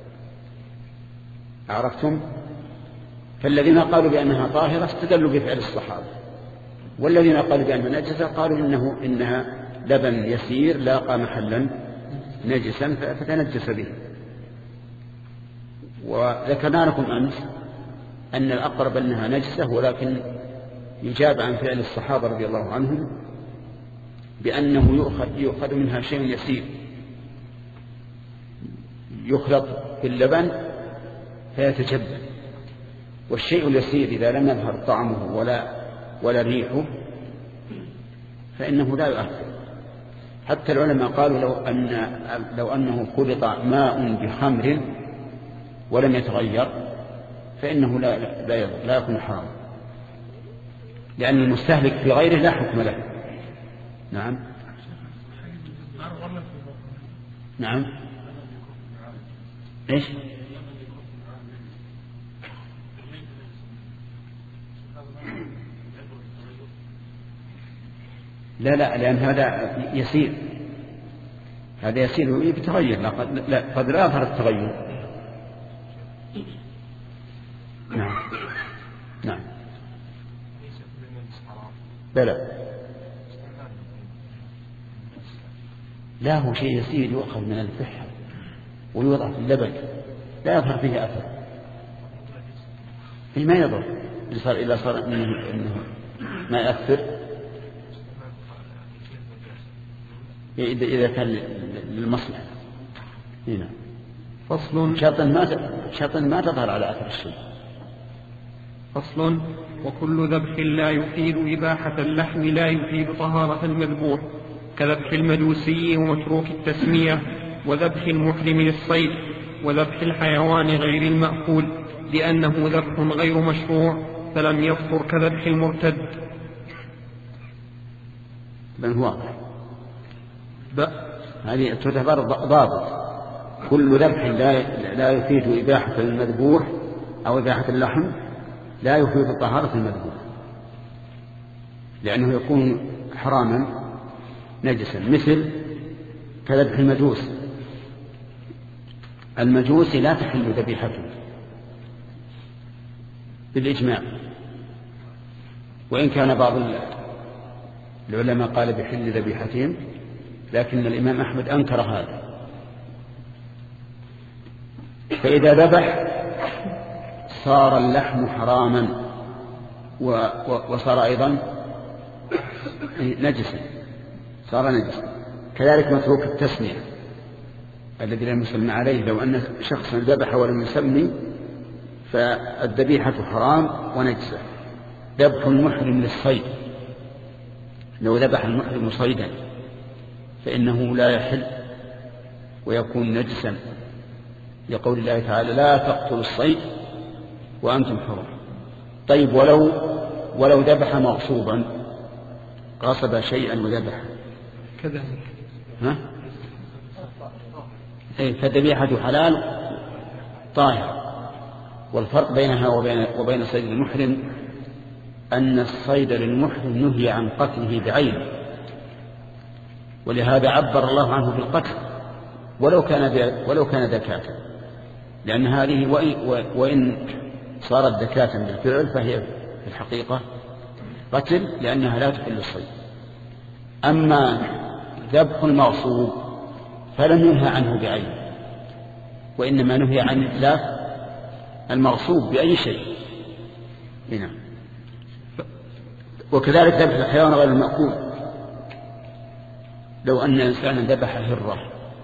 عرفتم؟ فالذين قالوا بأنها طاهرة استدلوا بفعل الصحابة، والذين قالوا بأنها نجسة قالوا إنه إنها لبن يسير لاقى محلا نجسا فتنجس به. وذكرنا لكم أمس أن الأقرب أنها نجسة، ولكن يجاب عن فعل الصحابة رضي الله عنهم بأنه يؤخذ, يؤخذ منها شيء يسير يخلط في اللبن فيتجبن، والشيء اليسير إذا لم يظهر طعمه ولا ولا ريحه فإنه لا يؤثر. حتى العلماء قالوا لو أن لو أنه خلط ماء بخمر ولم يتغير فإنه لا لا, لا يكون حرام، لأن المستهلك في غيره لا حكم له. نعم. نعم. ايش؟ لا لا لأن هذا يسير، هذا يسير يتغير، لا قد لا قد لا يظهر التغير. نعم. نعم. لا لا لا هو شيء يسير يؤخذ من الفحة ويوضع في اللبن لا يظهر فيه أثر، في ما يضر إذا صار إذا صار إنه, إنه ما يأثر إذا كان للمصلحة. هنا فصل: شرطا ما شرطا ما تظهر على أثر الشيء. فصل: وكل ذبح لا يفيد إباحة اللحم لا يفيد طهارة المذبوح، كذبح المجوسي ومتروك التسمية، وذبح المحرم للصيد، وذبح الحيوان غير المأكول، لأنه ذبح غير مشروع فلم يفطر كذبح المرتد. بل هو واضح. هذه تعتبر ضابط. كل ذبح لا لا يفيد إباحة المذبوح أو إباحة اللحم لا يفيد طهارة المذبوح، لأنه يكون حراما نجسا، مثل كذبح المجوس. المجوس لا تحل ذبيحته بالإجماع، وإن كان بعض العلماء قال بحل ذبيحتهم، لكن الإمام أحمد أنكر هذا. فإذا ذبح صار اللحم حراما وصار أيضا نجسا، صار نجسا. كذلك متروك التسمية الذي لم يسمى عليه، لو أن شخصا ذبح ولم يسمي فالذبيحة حرام ونجسة. ذبح المحرم للصيد، لو ذبح المحرم صيدا فإنه لا يحل ويكون نجسا، لقول الله تعالى لا تقتلوا الصيد وأنتم حرم. طيب ولو ولو ذبح مغصوبا، قصد شيئا وذبح كذلك ها أي فذبيحة حلال طاهر. والفرق بينها وبين وبين صيد المحرم أن الصيد للمحرم نهي عن قتله بعينه، ولهذا عبر الله عنه بالقتل ولو كان ولو كان ذكاة، لأن هذه وإن صارت ذكاة بالفعل فهي في الحقيقة قتل، لأنها لا تحل الصيد. أما ذبح المغصوب فلم ينهى عنه بعينه، وإنما نهي عن إتلاف المغصوب بأي شيء. هنا وكذلك ذبح الحيوان غير المأكول، لو أن إنسانا ذبح هرة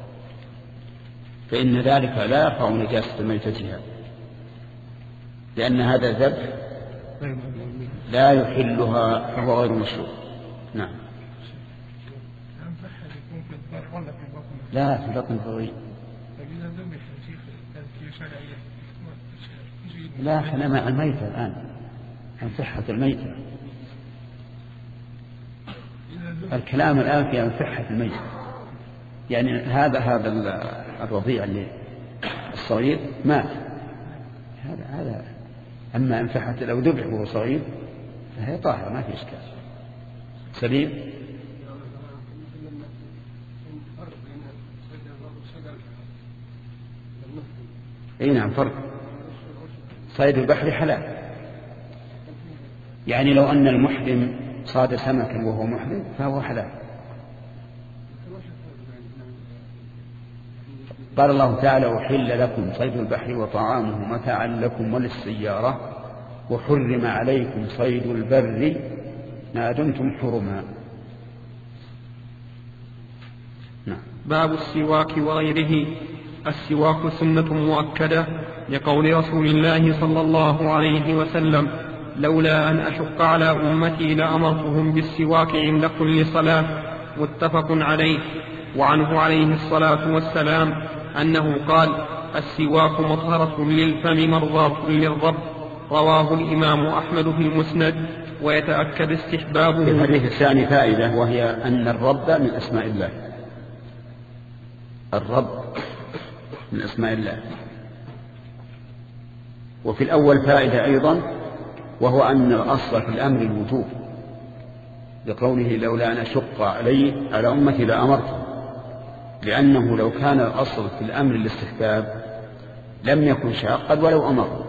فإن ذلك لا يرفع نجاسة ميتتها، لأن هذا الذبح لا يحلها فهو غير مشروع. نعم. لا في بطن الضريع. لا احنا مع الميتة الآن، عن صحة الميتة. الكلام الآن في عن صحة الميتة، يعني هذا هذا الرضيع اللي الصغير مات، هذا هذا. أما إن صحة لو ذبح وهو صغير فهي طاهرة ما في إشكال. سليم. اي نعم فرق. صيد البحر حلال، يعني لو أن المحرم صاد سمكا وهو محرم فهو حلال. قال الله تعالى أحل لكم صيد البحر وطعامه متاعا لكم وللسيارة وحرم عليكم صيد البر ما دمتم حرما. نعم. باب السواك وغيره. السواك سنة مؤكدة لقول رسول الله صلى الله عليه وسلم لولا أن أشق على أمتي لأمرتهم بالسواك عند كل صلاة. متفق عليه. وعنه عليه الصلاة والسلام أنه قال السواك مطهرة للفم مرضاة للرب. رواه الإمام أحمد في المسند. ويتأكد استحبابه. في الحديث الثاني فائدة، وهي أن الرب من أسماء الله. الرب من أسماء الله. وفي الأول فائدة أيضا، وهو أن الأصل في الأمر الوجوب، لقوله لولا أن أشق علي على أمتي لأمرته، لأنه لو كان الأصل في الأمر الاستحباب لم يكن شاقا ولو أمر.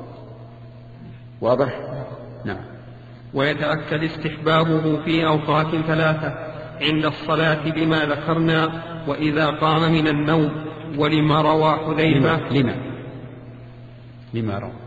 واضح؟ نعم. ويتأكد استحبابه في أوقات ثلاثة: عند الصلاة بما ذكرنا، وإذا قام من النوم، ولما روى حذيفة. لما لما روى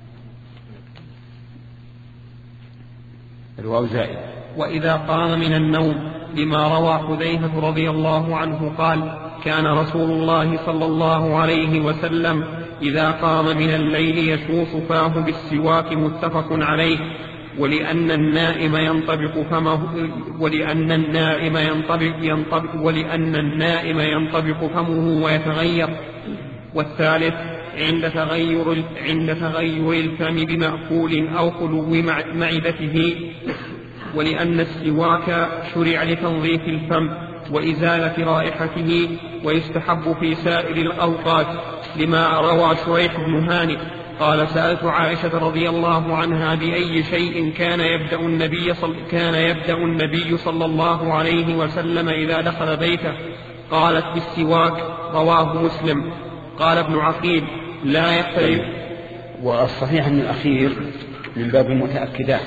الواو زائد. وإذا قام من النوم، لما روى حذيفة رضي الله عنه قال كان رسول الله صلى الله عليه وسلم إذا قام من الليل يشوص فاه بالسواك. متفق عليه. ولأن النائم ينطبق فمه ولأن النائم ينطبق ينطبق ولأن النائم ينطبق فمه ويتغير. والثالث عند تغير, عند تغير الفم بمأكول أو خلو معدته، ولأن السواك شرع لتنظيف الفم وإزالة رائحته، ويستحب في سائر الأوقات، لما روى شريح بن هانئ قال: سألت عائشة رضي الله عنها بأي شيء كان يبدأ النبي صل... كان يبدأ النبي صلى الله عليه وسلم إذا دخل بيته؟ قالت: بالسواك. رواه مسلم. قال ابن عقيل: لا يختلف. والصحيح أن الأخير من باب المتأكدات،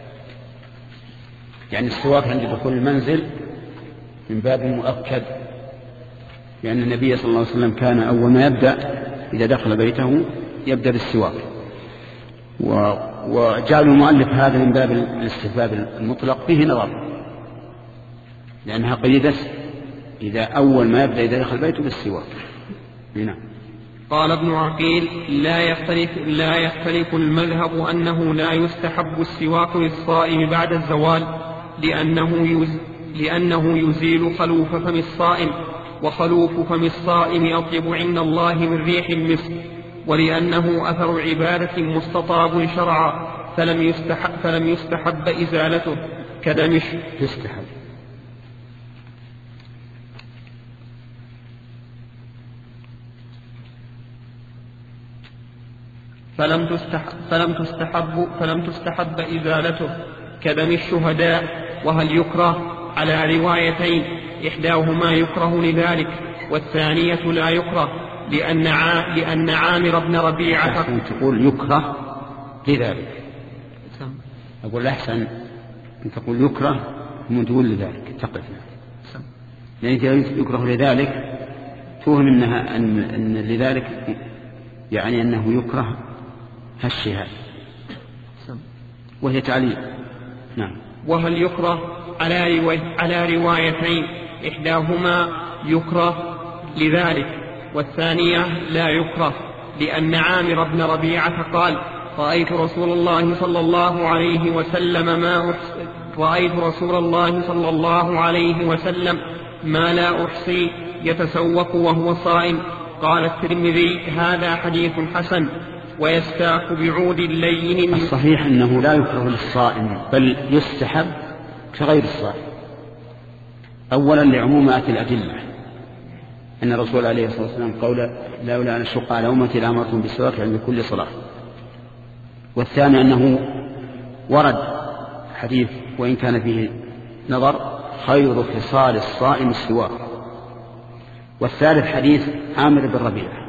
يعني السواك عند دخول المنزل من باب مؤكد، لأن النبي صلى الله عليه وسلم كان أول ما يبدأ إذا دخل بيته يبدأ بالسواك. وجعل المؤلف هذا من باب الاستحباب المطلق فيه نظر، لأنها قيدت إذا أول ما يبدأ إذا دخل بيته بالسواك. هنا قال ابن عقيل: لا يختلف, لا يختلف المذهب أنه لا يستحب السواك للصائم بعد الزوال، لأنه, يز لأنه يزيل خلوف فم الصائم، وخلوف فم الصائم أطيب عند الله من ريح المسك، ولأنه أثر عبادة مستطاب شرعا، فلم يستحب, فلم يستحب إزالته كدمش يستحب. فلم تستحب, فلم تستحب, فلم تستحب إزالته كدم الشهداء. وهل يكره؟ على روايتين، إحداهما يكره لذلك والثانية لا يكره، لأن, ع... لأن عامر بن ربيعة تقول يكره لذلك. أقول أحسن أن تقول يكره ومن تقول لذلك تقفنا، لأن يعني يكره لذلك توهم إنها أن, أن لذلك يعني أنه يكره هالشيء، وهي تعليل. نعم. وهل يكره؟ على, رواي... على روايتين، إحداهما يكره لذلك والثانية لا يكره، لأن عامر بن ربيعة قال: رأيت رسول الله صلى الله عليه وسلم ما أحصي رأيت رسول الله صلى الله عليه وسلم ما لا أحصي يتسوق وهو صائم. قال الترمذي: هذا حديث حسن. ويستاك بعود لين. الصحيح أنه لا يكره للصائم، بل يستحب كغير الصائم. أولا لعمومات الأدلة، أن الرسول عليه الصلاة والسلام قول: لولا أن أشق على أمتي لأمرتهم بالسواك عند كل صلاة. والثاني أنه ورد حديث وإن كان فيه نظر: خير خصال الصائم السواك. والثالث حديث عامر بن ربيعة.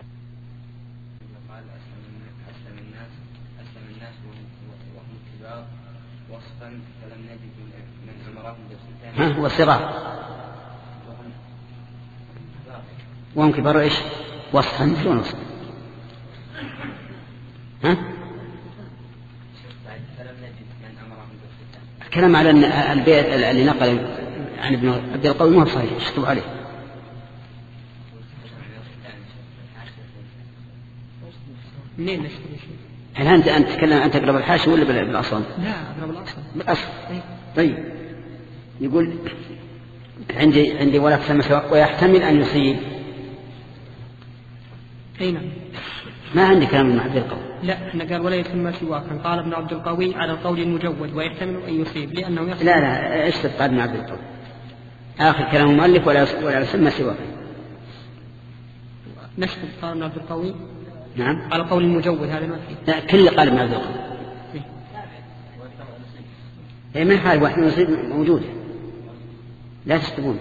ها وصغار وهم كبار ايش وصفا شلون وصفا؟ ها الكلام على ان البيت اللي نقل عن ابن عبد القوي ما هو صحيح، اشتبه عليه. منين نشتبه؟ هل انت انت تتكلم انت تقرب الحاشي ولا بالاصل؟ لا اقرب الاصل. بالاصل. طيب يقول عندي عندي ولا سمك ويحتمل أن يصيب. أي نعم. ما عندي كلام ابن عبد القوي. لا احنا قال ولا يسمى سواكا. قال ابن عبد القوي على القول المجود ويحتمل أن يصيب لأنه يصيب. لا لا ايش قال ابن عبد القوي؟ آخر كلام المؤلف ولا ولا يسمى سواكا. نشكر قال ابن عبد القوي. نعم. على القول المجود هذا ما فيه. لا كل قال ابن عبد القوي. هي من حال واحد يصيب موجودة، لا تستبون.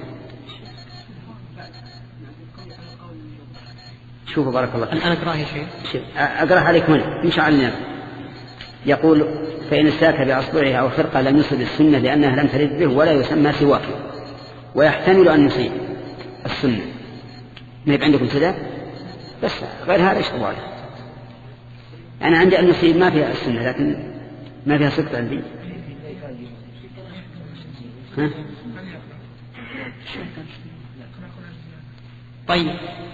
شوفوا بارك الله فيك. أنا أقرأ شيء. أقرأ عليك هنا مش على الناس. يقول: فإن استاك بأصبعها أو خرقة لم يصب السنة لأنها لم ترد به ولا يسمى سواكا، ويحتمل أن يصيب السنة. ما يبقى عندكم كذا بس غير هذا اشتبوا عليه. أنا عندي أن يصيب ما فيها السنة لكن ما فيها صدق عندي. ها؟ طيب.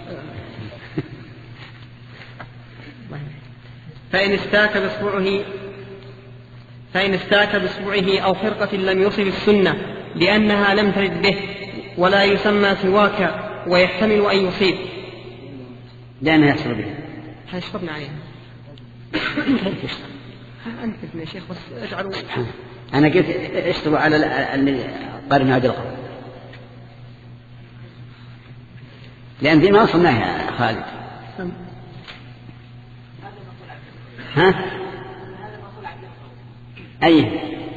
فإن استاك بإصبعه فإن استاك بإصبعه أو خرقة لم يصب السنة لأنها لم ترد به ولا يسمى سواكا، ويحتمل أن يصيب لأنها يحصل به. هيشربنا عليها. أنت يا شيخ بس اجعلوا. أنا قلت اشتروا على اللي قارن هذه القرن، لأن دي ما وصلناها يا خالد. ها؟ أي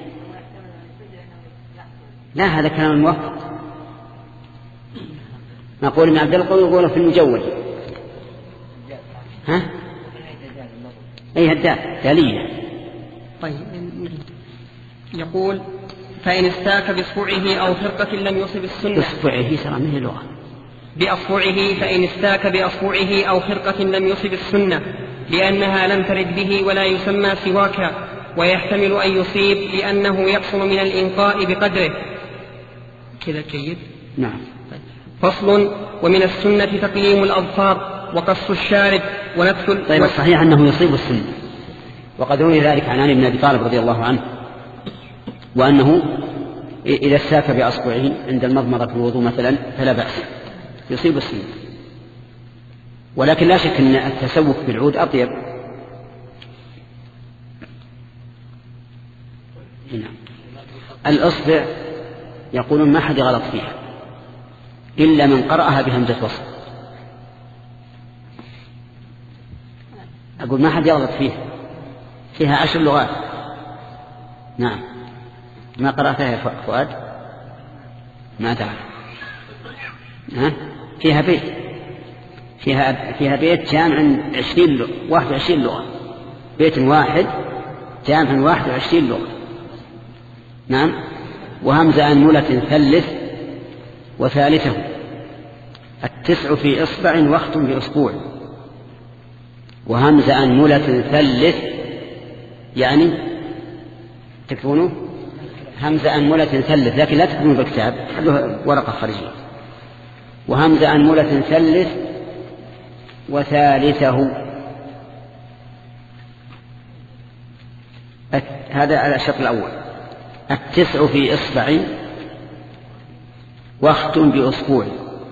لا، هذا كلام موفق. نقول ابن عبد القوي يقول في المجول. ها؟ أي هداء تالية. طيب يقول فإن استاك بإصبعه أو فرقة لم يصب السنة. بإصبعه سرى منه لغة. بأصبعه فإن استاك بأصبعه أو فرقة لم يصب السنة لأنها لم ترد به ولا يسمى سواكا، ويحتمل أن يصيب لأنه يحصل من الإنقاء بقدره. كذا جيد. نعم. فصل. ومن السنة تقليم الأظفار وقص الشارب ونتف. طيب الصحيح أنه يصيب السنة، وقد روي ذلك عن علي بن أبي طالب رضي الله عنه، وأنه إذا استاك بأصبعه عند المضمضة في الوضوء مثلا فلا بأس، يصيب السنة. ولكن لا شك أن التسوك بالعود أطيب. نعم. الأصبع يقولون ما حد غلط فيها إلا من قرأها بهمزة وصل. أقول ما حد يغلط فيها، فيها عشر لغات. نعم. ما قرأتها يا فؤاد؟ ما تعرف. ها؟ فيها بيت، فيها فيها بيت جامع عشرين لغة، واحد وعشرين لغة، بيت واحد جامع واحد وعشرين لغة. نعم. وهمزة أنملة ثلث وثالثه التسع في إصبع واخت بأسبوع. وهمزة أنملة ثلث يعني تكتبونه همزة أنملة ثلث، لكن لا تكتبونه بالكتاب، خلوها ورقة خارجية. وهمزة أنملة ثلث وثالثه. هذا الشرط الأول. التسع في إصبع واخت بأسبوع.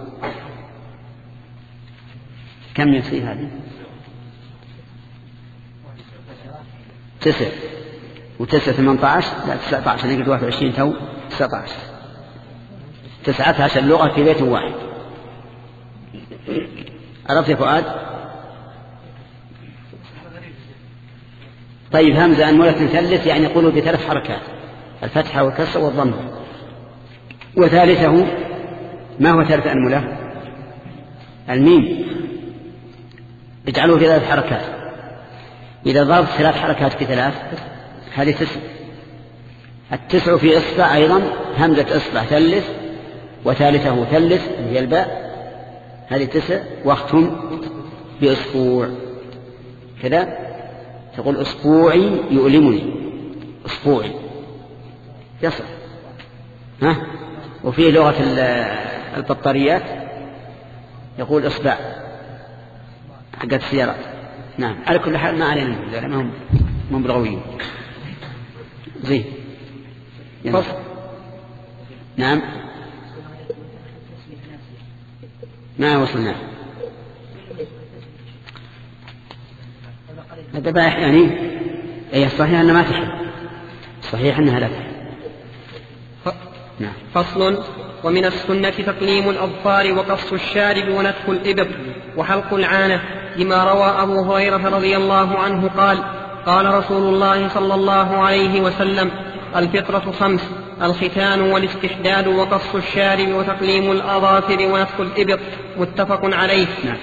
كم يصير هذه؟ تسع وتسع ثمانية عشر، لا تسعة عشر، نقول واحد وعشرين تو تسعة عشر، تسعة عشر لغة في بيت واحد. عرفت يا فؤاد؟ طيب همزة أنملة ثلث يعني يقولوا بثلاث حركات، الفتحة والكسر والضمة. وثالثه ما هو ثالث أنملة؟ الميم، اجعلوه في ثلاث حركات. إذا ضربت ثلاث حركات في ثلاث هذه تسع. التسع في إصبع أيضا همزة إصبع ثلث وثالثه ثلث هي الباء، هذه تسع. واختم بأسبوع كذا، تقول أسبوعي يؤلمني، أسبوعي يصح. ها؟ وفي لغة البطاريات يقول إصبع حقت السيارات. نعم. على كل حال ما علينا من ما هم هم بلغويين. زين. نعم. ما وصلنا. هذا بايح يعني. أي صحيح أنها ما تحب، صحيح أنها لا تحب. نعم. فصل. ومن السنة تقليم الأظفار وقص الشارب ونتف الإبط وحلق العانة، لما روى أبو هريرة رضي الله عنه قال: قال رسول الله صلى الله عليه وسلم: الفطرة خمس: الختان والاستحداد وقص الشارب وتقليم الأظافر ونتف الإبط. متفق عليه. نعم.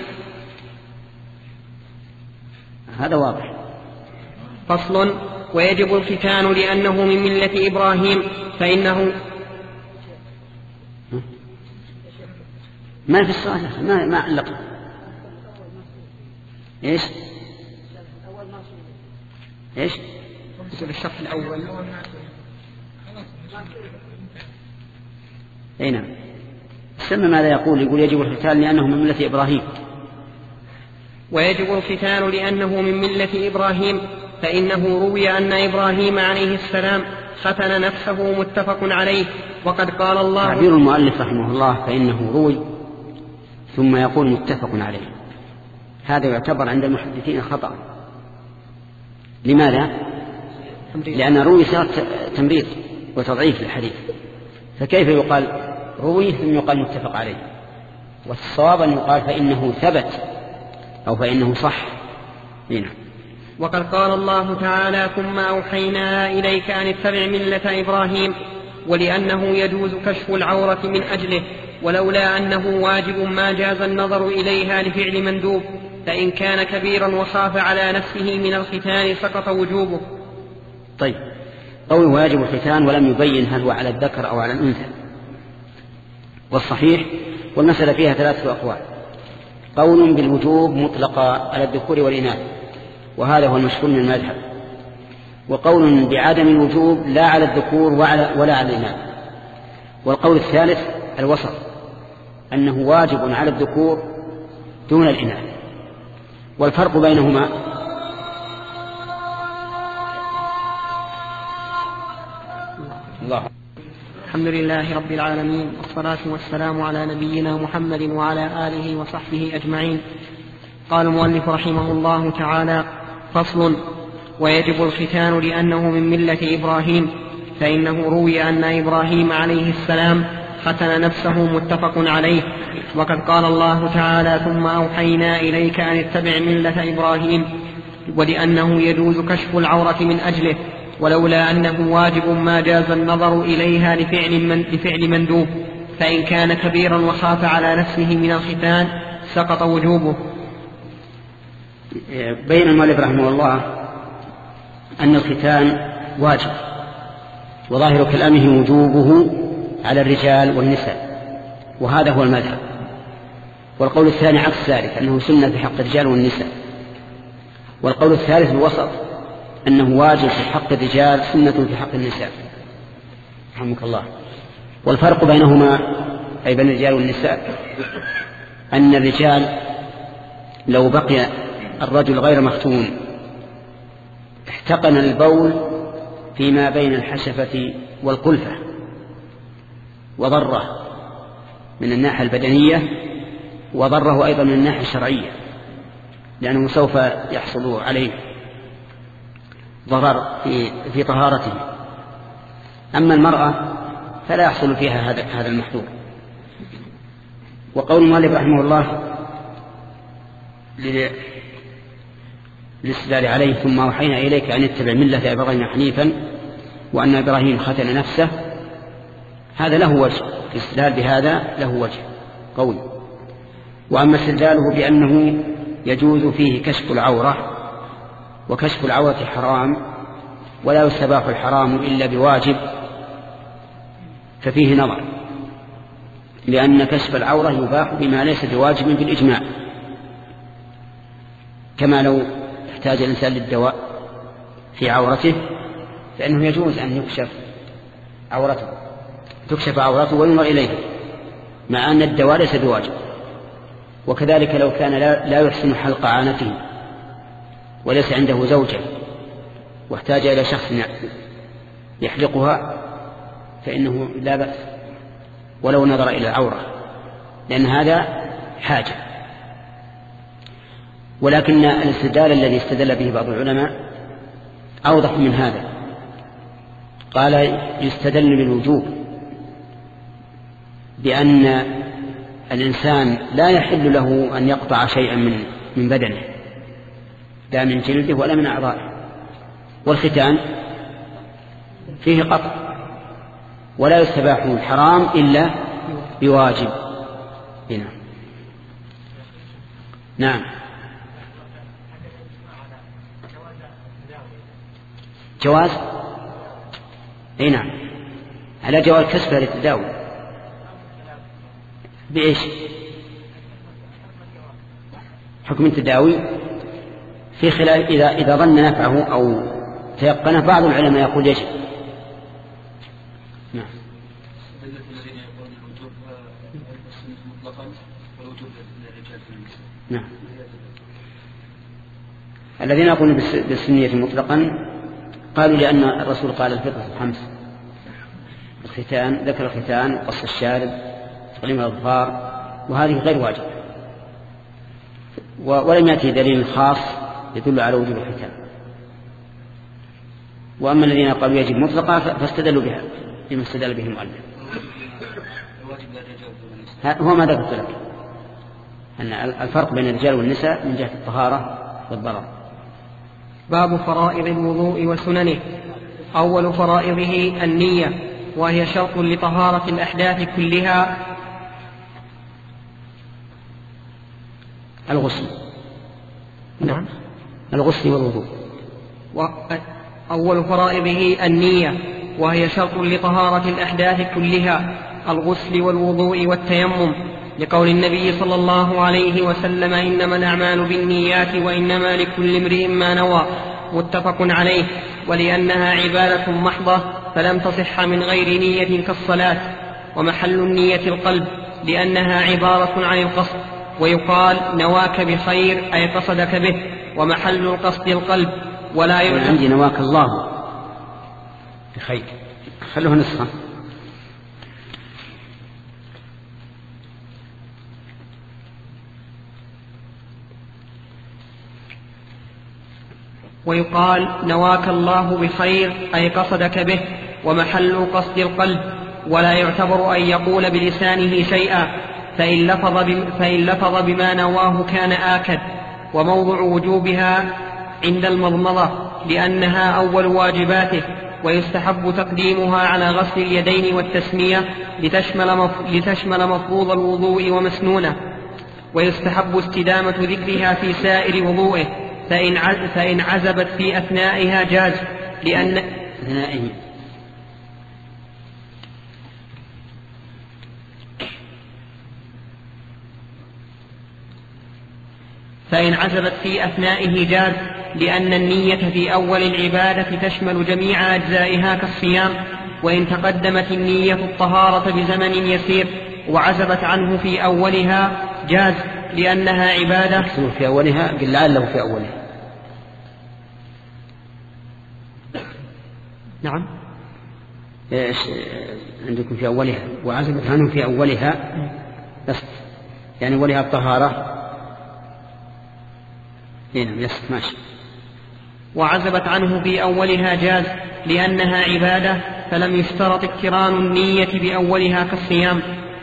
هذا واضح. فصل. ويجب الختان لأنه من ملة إبراهيم، فإنه ما في الصلاة، ما ما علق. ايش ايش يقول الشرط الأول. اي نعم. سمى ماذا يقول؟ يقول يجب الختان لأنه من ملة إبراهيم. ويجب الختان لأنه من ملة إبراهيم، فإنه روي أن إبراهيم عليه السلام ختن نفسه. متفق عليه. وقد قال الله. تعبير المؤلف رحمه الله فإنه روي ثم يقول متفق عليه، هذا يعتبر عند المحدثين خطأ. لماذا؟ لأن روي صار تمريض وتضعيف للحديث، فكيف يقال روي ثم يقال متفق عليه؟ والصواب أن يقال فإنه ثبت أو فإنه صح. هنا وقد قال الله تعالى ثم أوحينا إليك أن اتبع ملة إبراهيم، ولأنه يجوز كشف العورة من أجله، ولولا أنه واجب ما جاز النظر إليها لفعل مندوب، فإن كان كبيرا وخاف على نفسه من الختان سقط وجوبه. طيب، قول واجب الختان ولم يبين هل هو على الذكر أو على الأنثى، والصحيح والمسألة فيها ثلاثة أقوال: قول بالوجوب مطلقا على الذكور والإناث، وهذا هو المشهور من المذهب، وقول بعدم الوجوب لا على الذكور ولا على الإناث، والقول الثالث الوسط أنه واجب على الذكور دون الإناث. والفرق بينهما الله. الحمد لله رب العالمين، والصلاة والسلام على نبينا محمد وعلى آله وصحبه أجمعين. قال المؤلف رحمه الله تعالى: فصل: ويجب الختان لأنه من ملة إبراهيم، فإنه روي أن إبراهيم عليه السلام ختن نفسه متفق عليه، وقد قال الله تعالى: ثم أوحينا إليك أن اتبع ملة إبراهيم، ولأنه يجوز كشف العورة من أجله، ولولا أنه واجب ما جاز النظر إليها لفعل, من لفعل مندوب، فإن كان كبيرا وخاف على نفسه من الختان سقط وجوبه. بين المؤلف رحمه الله أن الختان واجب، وظاهر كلامه وجوبه على الرجال والنساء، وهذا هو المذهب. والقول الثاني عكس ذلك، أنه سنة في حق الرجال والنساء. والقول الثالث الوسط، أنه واجب في حق الرجال سنة في حق النساء. رحمك الله. والفرق بينهما أي بين الرجال والنساء أن الرجال لو بقي الرجل غير مختون احتقن البول فيما بين الحشفة والقلفة وضره من الناحية البدنية، وضره أيضا من الناحية الشرعية، لأنه سوف يحصل عليه ضرر في, في طهارته. أما المرأة فلا يحصل فيها هذا هذا المحظور. وقول المؤلف رحمه الله للاستدلال عليه: ثم أوحينا إليك أن اتبع ملة إبراهيم حنيفا وأن إبراهيم ختن نفسه، هذا له وجه، الاستدلال بهذا له وجه قول. وأما استدلاله بأنه يجوز فيه كشف العورة، وكشف العورة حرام ولا يستباح الحرام إلا بواجب، ففيه نظر، لأن كشف العورة يباح بما ليس بواجب بالإجماع، كما لو احتاج الإنسان للدواء في عورته فإنه يجوز أن يكشف عورته تكشف عورته وينظر إليه، مع أن الدواء ليس بواجب. وكذلك لو كان لا يحسن حلق عانته وليس عنده زوجة واحتاج إلى شخص يحلقها فإنه لا بأس ولو نظر إلى العورة، لأن هذا حاجة. ولكن الاستدلال الذي استدل به بعض العلماء أوضح من هذا، قال يستدل بالوجوب بأن الإنسان لا يحل له أن يقطع شيئا من من بدنه، لا من جلده ولا من أعضائه، والختان فيه قطع، ولا يستباح الحرام إلا بواجب. هنا نعم جواز، اي نعم، على جواز كسبه للتداوي. بإيش؟ حكم التداوي في خلاف، إذا إذا ظن نفعه أو تيقنه. بعض العلماء يقول يجب. نعم. الذين يقولون الوجوب مطلقا والوجوب للرجال في النساء. نعم. الذين يقولون بالسنية مطلقا قالوا لأن الرسول قال الفطرة الخمس: الختان، ذكر الختان وقص الشارب، تقليم الأظفار، وهذه غير واجب. ولم يأتي دليل خاص يدل على وجوب الختان. وأما الذين قالوا يجب مطلقا فاستدلوا بها بما استدل به المؤلف. هو ما ذكرت لك أن الفرق بين الرجال والنساء من جهة الطهارة والضرر. باب فرائض الوضوء وسننه. أول فرائضه النية، وهي شرط لطهارة الأحداث كلها. الغسل. نعم. الغسل والوضوء. أول فرائضه النية، وهي شرط لطهارة الأحداث كلها، الغسل والوضوء والتيمم، لقول النبي صلى الله عليه وسلم: إنما الأعمال بالنيات وإنما لكل امرئ ما نوى، متفق عليه. ولأنها عبادة محضة فلم تصح من غير نية كالصلاة. ومحل النية القلب، لأنها عبارة عن القصد، ويقال نواك بخير أي قصدك به، ومحل القصد القلب. ولا يمكن عندي نواك الله بخير، خلوه نسخة. ويقال نواك الله بخير أي قصدك به، ومحل قصد القلب. ولا يعتبر أن يقول بلسانه شيئا، فإن لفظ, فإن لفظ بما نواه كان آكد. وموضع وجوبها عند المضمضة، لأنها أول واجباته، ويستحب تقديمها على غسل اليدين والتسمية لتشمل, لتشمل مفروض الوضوء ومسنونه. ويستحب استدامة ذكرها في سائر وضوءه، فإن, فإن عزبت في أثنائها جاز، لأن أثنائه فإن عزبت في أثنائه جاز، لأن النية في أول العبادة تشمل جميع أجزائها كالصيام. وإن تقدمت النية الطهارة بزمن يسير وعزبت عنه في أولها جاز، لأنها عبادة. في أولها قل لعله في أولها. نعم. إيش عندكم في أولها وعزبت عنه في أولها بس، يعني أولها الطهارة. هنا يس ماشي. وعزبت عنه في أولها جاز، لأنها عبادة، فلم يشترط اقتران النية بأولها كالصيام.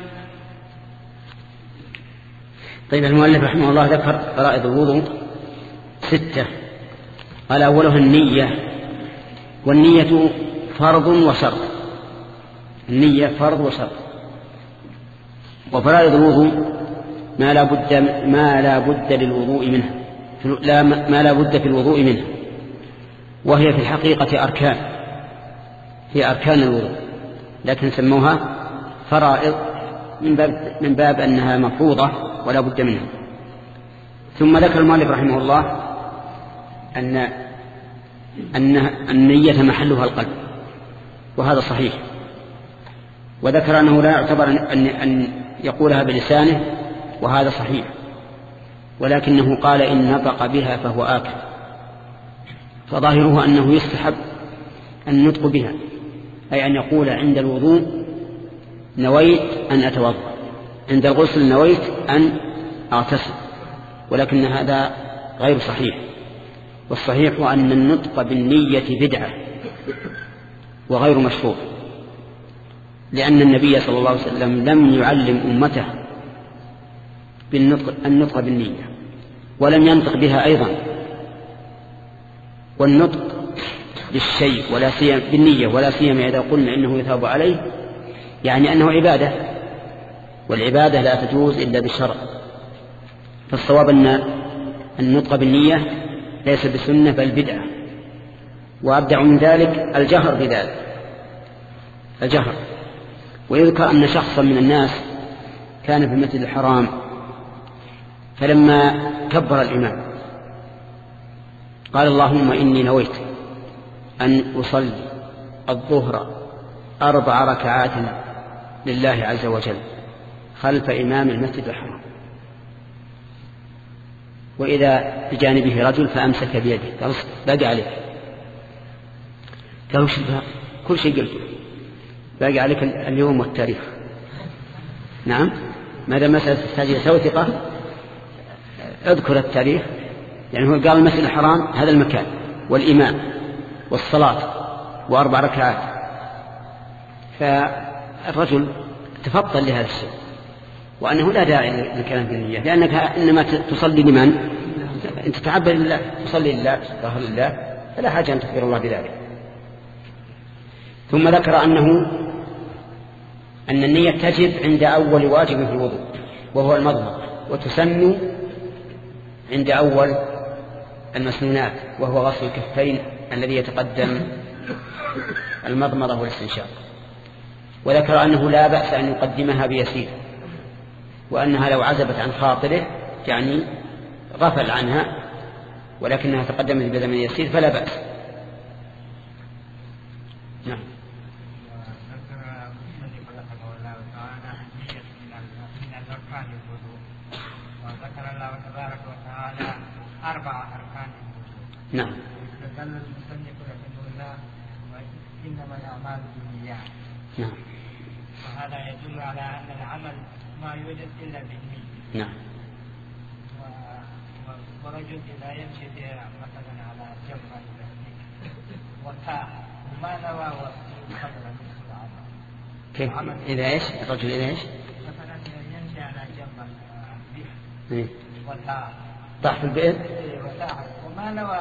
طيب المؤلف رحمه الله ذكر فرائض الوضوء ستة. قال أولها النية، والنية فرض وشرط. النية فرض وشرط. وفرائض الوضوء ما لا بد ما لا بد للوضوء منه، لا ما لا بد في الوضوء منه، وهي في الحقيقة أركان، هي أركان الوضوء، لكن سموها فرائض من باب من باب أنها مفروضة ولا بد منها. ثم ذكر المؤلف رحمه الله أن أن النية محلها القلب، وهذا صحيح. وذكر أنه لا يعتبر أن أن يقولها بلسانه، وهذا صحيح. ولكنه قال إن نطق بها فهو آكل، فظاهره أنه يستحب النطق بها، أي أن يقول عند الوضوء نويت أن أتوضأ، عند الغسل نويت أن أغتسل، ولكن هذا غير صحيح. والصحيح أن النطق بالنية بدعة وغير مشروع، لأن النبي صلى الله عليه وسلم لم يعلم أمته بالنطق النطق بالنية، ولم ينطق بها أيضا. والنطق بالشيء ولا سيما بالنية ولا سيما إذا قلنا إنه يثاب عليه، يعني أنه عبادة، والعبادة لا تجوز إلا بالشرع. فالصواب أن النطق بالنية ليس بسنة بل بدعة. وأبدع من ذلك الجهر بذلك، الجهر. ويذكر أن شخصا من الناس كان في المسجد الحرام، فلما كبر الإمام قال اللهم إني نويت أن أصلي الظهر أربع ركعات لله عز وجل خلف إمام المسجد الحرام، وإذا بجانبه رجل فأمسك بيده قال باقي عليك. قالوا شبه كل شيء قلته، باقي عليك اليوم والتاريخ. نعم، ماذا مسألة تحتاج إلى توثيقة اذكر التاريخ، يعني هو قال المسجد الحرام هذا المكان والإمام والصلاة وأربع ركعات، فالرجل تفضل لهذا الشيء، وأنه لا داعي للكلام في النية، لأنك إنما تصلي لمن؟ أنت تتعبد لله، تصلي لله، تطهر لله، فلا حاجة أن تخبر الله بذلك. ثم ذكر أنه أن النية تجب عند أول واجب في الوضوء وهو المضمضة، وتسن عند أول المسنونات وهو غسل الكفين الذي يتقدم المضمضة والاستنشاق. وذكر أنه لا بأس أن يقدمها بيسير، وأنها لو عزبت عن خاطره يعني غفل عنها ولكنها تقدمت بزمن يسير فلا بأس. نعم. وذكر الله تبارك وتعالى أربع أركان. نعم. فقال المصنف رحمه الله إنما الأعمال بالنيات. نعم. وهذا يدل على أن العمل ما يوجد إلا بالنية. نعم. ورجل إذا يمشي مثلا على جبل وتاه وما نوى قبل نصف العمل. كيف؟ إذا إيش؟ الرجل إذا إيش؟ مثلا يمشي على جبل إيه؟ وتاه. طاح في البئر؟ وتاه وما نوى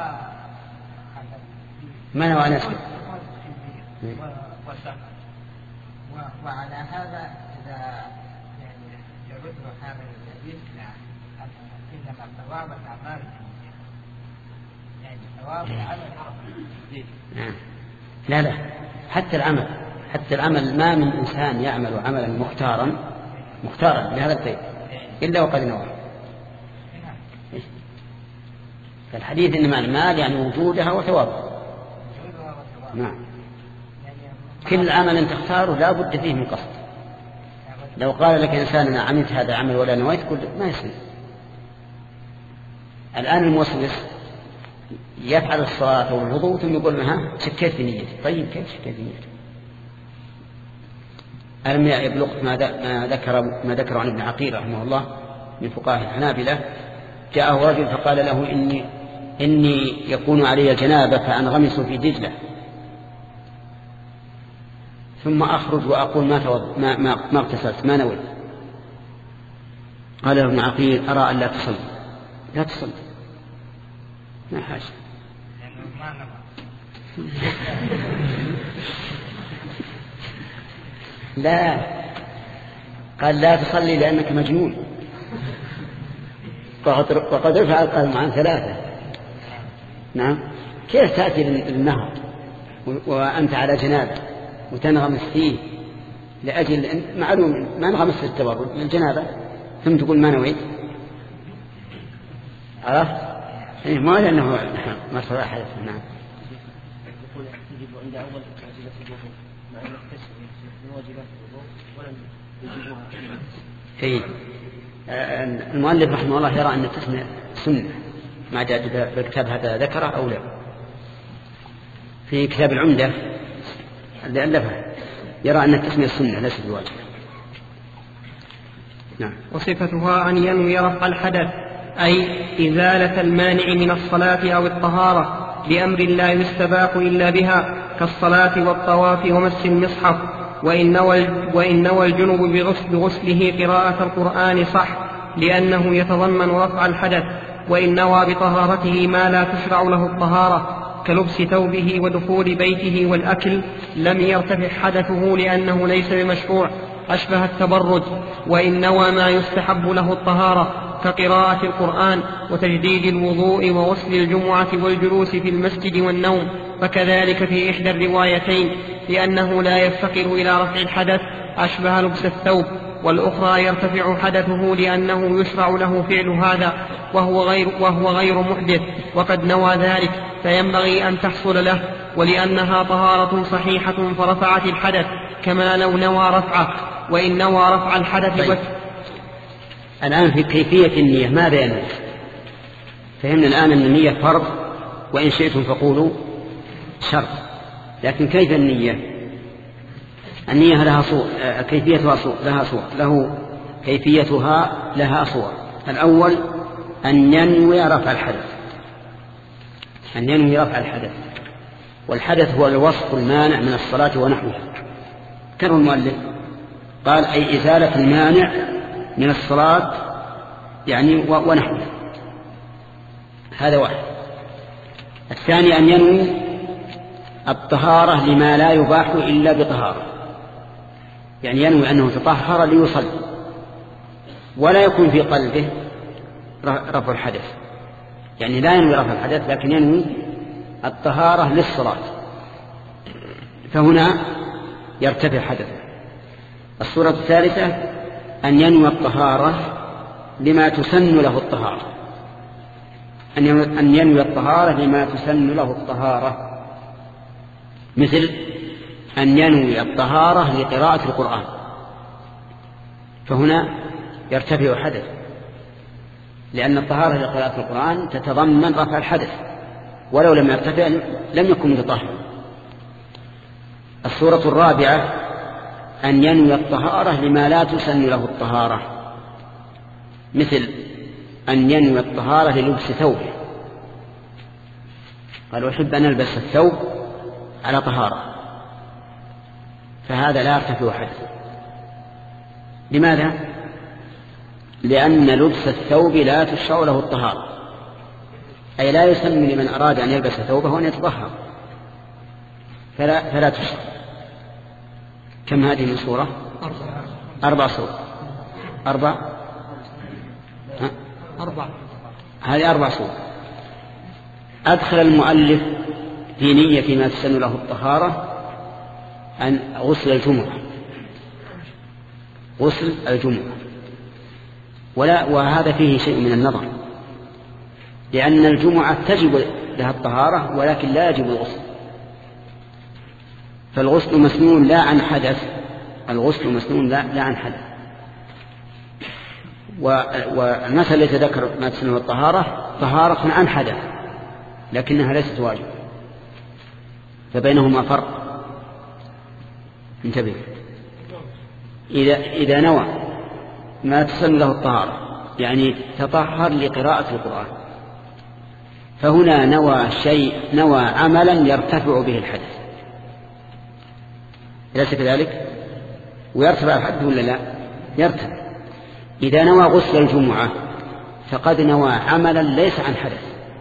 ما نوى نفسه. وسكت. وعلى هذا إذا يعني يرد هذا الحديث إنما ثواب الأعمال يعني ثواب العمل نعم. لا لا، حتى العمل حتى العمل ما من إنسان يعمل عملا مختارا مختارا بهذا الطيب إلا وقد نوى. فالحديث إنما المال يعني وجودها وثوابها. نعم. كل عمل تختاره لا بد فيه من قصد. لو قال لك إنسان أنا عملت هذا العمل ولا نويت قل ما يصير. الآن الموسوس يفعل الصلاة والوضوء ثم يقول لها شكيت بنيتي. طيب كيف شكيت بنيتي؟ ألم يبلغ ما ذكر ما ذكر عن ابن عقيل رحمه الله من فقهاء الحنابلة، جاءه رجل فقال له إني إني يكون علي جنابة فأنغمس في دجلة ثم أخرج وأقول ما توض... ما ما, ما اغتسلت ما نويت. قال له ابن عقيل أرى أن لا تصلي. لا تصلي ما حاجة. لا، قال لا تصلي لأنك مجنون، وقد رفع القلم عن ثلاثة. نعم. كيف تأتي للنهر وأنت على جنابة وتنغمس فيه لأجل معلوم ما نغمس في التبرد من الجنابة ثم تقول ما نويت؟ عرفت؟ إيه ما لأنه ما صلاح حدث. نعم. يقول تجب عند أول واجبات الوضوء مع أن التسمية من واجبات الوضوء ولم يجبوها. إيه. المؤلف رحمه الله يرى أن التسمية سنة، ما جاء بالكتاب هذا ذكره أو لا. في كتاب العمدة اللي ألفه يرى أن التسمية سنة ليست بواجب. نعم. وصفتها أن ينوي رفع الحدث أي إزالة المانع من الصلاة أو الطهارة بأمر لا يستباح إلا بها كالصلاة والطواف ومس المصحف. وإن نوى, وإن نوى الجنب بغسل بغسله قراءة القرآن صح لأنه يتضمن رفع الحدث. وإن نوى بطهارته ما لا تشرع له الطهارة كلبس ثوبه ودخول بيته والأكل لم يرتفع حدثه لأنه ليس بمشروع أشبه التبرج. وإن نوى ما يستحب له الطهارة كقراءة القرآن وتجديد الوضوء وغسل الجمعة والجلوس في المسجد والنوم فكذلك في إحدى الروايتين لأنه لا يفتقر إلى رفع الحدث أشبه لبس الثوب، والأخرى يرتفع حدثه لأنه يشرع له فعل هذا وهو غير, وهو غير محدث وقد نوى ذلك فينبغي أن تحصل له، ولأنها طهارة صحيحة فرفعت الحدث كما لو نوى رفعه. وإن نوى رفع الحدث طيب. الآن في كيفية النية ماذا ينوي؟ فهمنا الآن أن النية فرض وإن شئتم فقولوا شرط، لكن كيف النية؟ النية لها صور، كيفيتها صور لها صور له كيفيتها لها صور. الأول أن ينوي رفع الحدث، أن ينوي رفع الحدث. والحدث هو الوصف المانع من الصلاة ونحوها. كرر المؤلف قال أي إزالة المانع من الصلاة يعني ونحوها. هذا واحد. الثاني أن ينوي الطهارة لما لا يباح إلا بطهارة، يعني ينوي أنه تطهر ليصلي ولا يكون في قلبه رفع الحدث، يعني لا ينوي رفع الحدث لكن ينوي الطهارة للصلاة، فهنا يرتفع حدثه. الصورة الثالثة أن ينوي الطهارة لما تسن له الطهارة، أن ينوي الطهارة لما تسن له الطهارة، مثل أن ينوي الطهارة لقراءة القرآن، فهنا يرتفع حدث، لأن الطهارة لقراءة القرآن تتضمن رفع الحدث، ولو لم يرتفع لم يكن متطهرا. الصورة الرابعة أن ينوي الطهارة لما لا تسن له الطهارة، مثل أن ينوي الطهارة للبس ثوبه، قال أحب أن ألبس الثوب على طهارة، فهذا لا يرتفع حدث. لماذا؟ لأن لبس الثوب لا تشرع له الطهارة، أي لا يسن لمن أراد أن يلبس ثوبه أن يتطهر، فلا, فلا تشرع. كم هذه من صورة؟ أربع صور. أربع أربع هذه أربع صور. أدخل المؤلف في نية ما تسن له الطهارة أن غسل الجمعة، غسل الجمعة، ولا وهذا فيه شيء من النظر، لأن الجمعة تجب لها الطهارة ولكن لا يجب الغسل، فالغسل مسنون لا عن حدث، الغسل مسنون لا, لا عن حدث. والمثل التي ذكر ما تسنه الطهارة طهارة عن حدث لكنها ليست واجبة، فبينهما فرق. انتبه، إذا, إذا نوى ما تسن له الطهارة يعني تطهر لقراءة القرآن، فهنا نوى شيء، نوى عملا يرتفع به الحدث، أليس كذلك؟ ويرتفع الحدث ولا لا؟ يرتفع. إذا نوى غسل الجمعة فقد نوى عملا ليس عن حدث،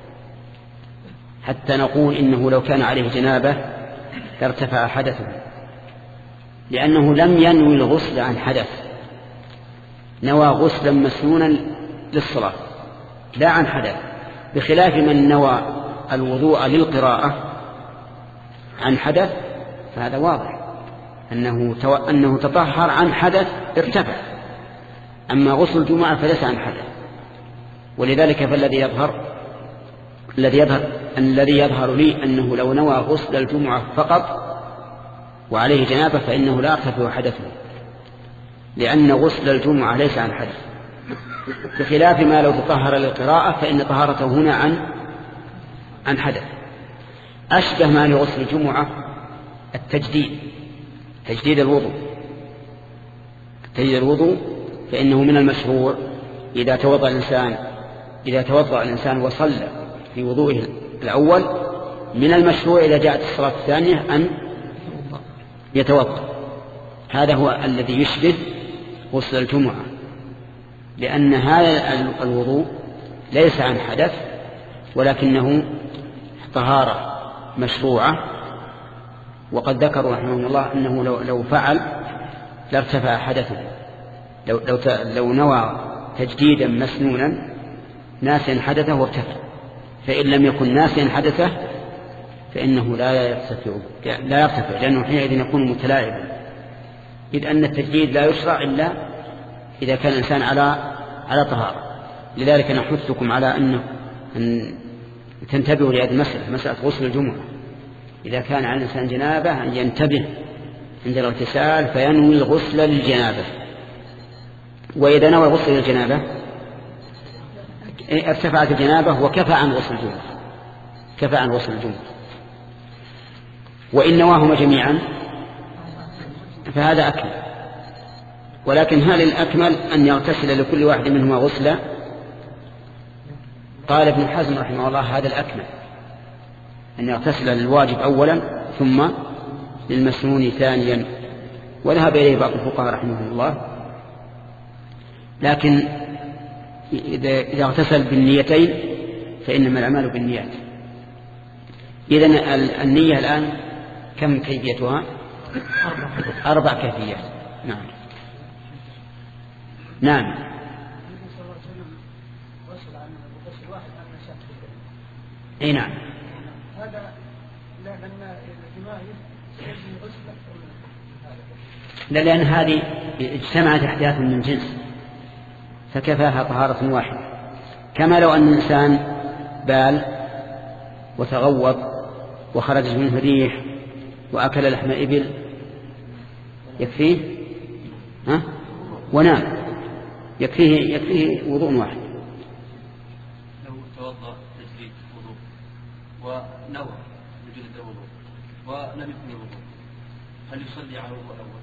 حتى نقول إنه لو كان عليه جنابة ارتفع حدثه، لأنه لم ينوي الغسل عن حدث، نوى غسلا مسنونا للصلاة لا عن حدث، بخلاف من نوى الوضوء للقراءة عن حدث، فهذا واضح أنه, تو... أنه تطهر عن حدث ارتفع. أما غسل الجمعة فليس عن حدث، ولذلك فالذي يظهر الذي يظهر الذي يظهر لي أنه لو نوى غسل الجمعة فقط وعليه جنابة فإنه لا يرتفع حدثه، لأن غسل الجمعة ليس عن حدث، بخلاف ما لو تطهر للقراءة فإن طهارته هنا عن عن حدث. أشبه ما لغسل الجمعة التجديد، تجديد الوضوء، تجديد الوضوء فإنه من المشروع إذا توضأ الإنسان إذا توضأ الإنسان وصلى في وضوءه الأول، من المشروع إذا جاءت الصلاة الثانية أن يتوضأ. هذا هو الذي يشبه غسل الجمعة، لأن هذا الوضوء ليس عن حدث ولكنه طهارة مشروعة، وقد ذكروا رحمه الله أنه لو, لو فعل لارتفع حدثه، لو, لو, لو نوى تجديدا مسنونا ناسيا حدثه وارتفع، فإن لم يكن ناسيا حدثه فإنه لا يرتفع لا يرتفع لأنه حينئذ يكون متلاعبا، إذ أن التجديد لا يشرع إلا إذا كان الإنسان على على طهارة. لذلك نحثكم على أن أن تنتبهوا لهذه المسألة، مسألة غسل الجمعة. إذا كان على الإنسان جنابة أن ينتبه عند الاغتسال فينوي الغسل للجنابة، وإذا نوى غسل للجنابة ارتفعت الجنابة وكفى عن غسل الجمعة، كفى عن غسل الجمعة. وإن نواهما جميعا فهذا أكمل، ولكن هل الأكمل أن يغتسل لكل واحد منهما غسلا قال ابن حزم رحمه الله هذا الأكمل، أن يغتسل للواجب أولا ثم للمسنون ثانيا، وذهب إليه بعض الفقهاء رحمه الله. لكن إذا اغتسل بالنيتين فإنما الأعمال بالنيات. إذن النية الآن كم كيفيتها؟ أربع كيفيات. نعم نعم أي نعم. لا، لأن هذه اجتمعت أحداث من جنس فكفاها طهارة واحدة، كما لو أن الإنسان بال وتغوط وخرج منه ريح وأكل لحم إبل يكفيه ها؟ ونام يكفيه يكفيه وضوء واحد. لو توضأ تجديد وضوء ونوى وجود الوضوء ولم يكن الوضوء، هل يصلي على الوضوء الأول؟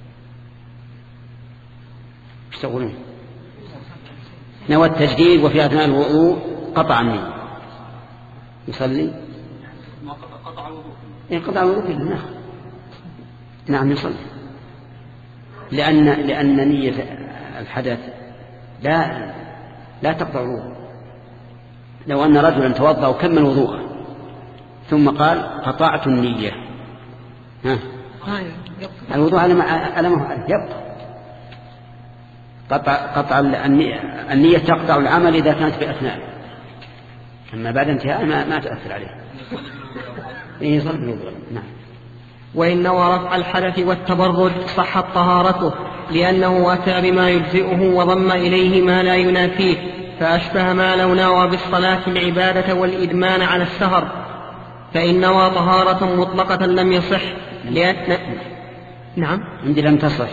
ايش تقولون؟ نوى التجديد وفي أثناء الوضوء قطع النية يصلي؟ ما قطع الوضوء. إيه قطع الوضوء كله. نعم نعم يصلي، لأن لأن نية الحدث لا لا تقطع الوضوء. لو أن رجلا توضأ وكمل وضوءه ثم قال قطعت النية، ها الوضوء على ما على ما يبقى. قطع قطع النية تقطع العمل إذا كانت في أثناء، أما بعد انتهاء ما, ما تأثر عليه. إيه يصلي الوضوء. نعم. وإن نوى رفع الحدث والتبرد صحت طهارته، لأنه أتى بما يجزئه وضم إليه ما لا ينافيه، فأشبه ما لو نوى بالصلاة العبادة والإدمان على السهر. فإن نوى طهارة مطلقة لم يصح، لأن نعم عندي لم تصح.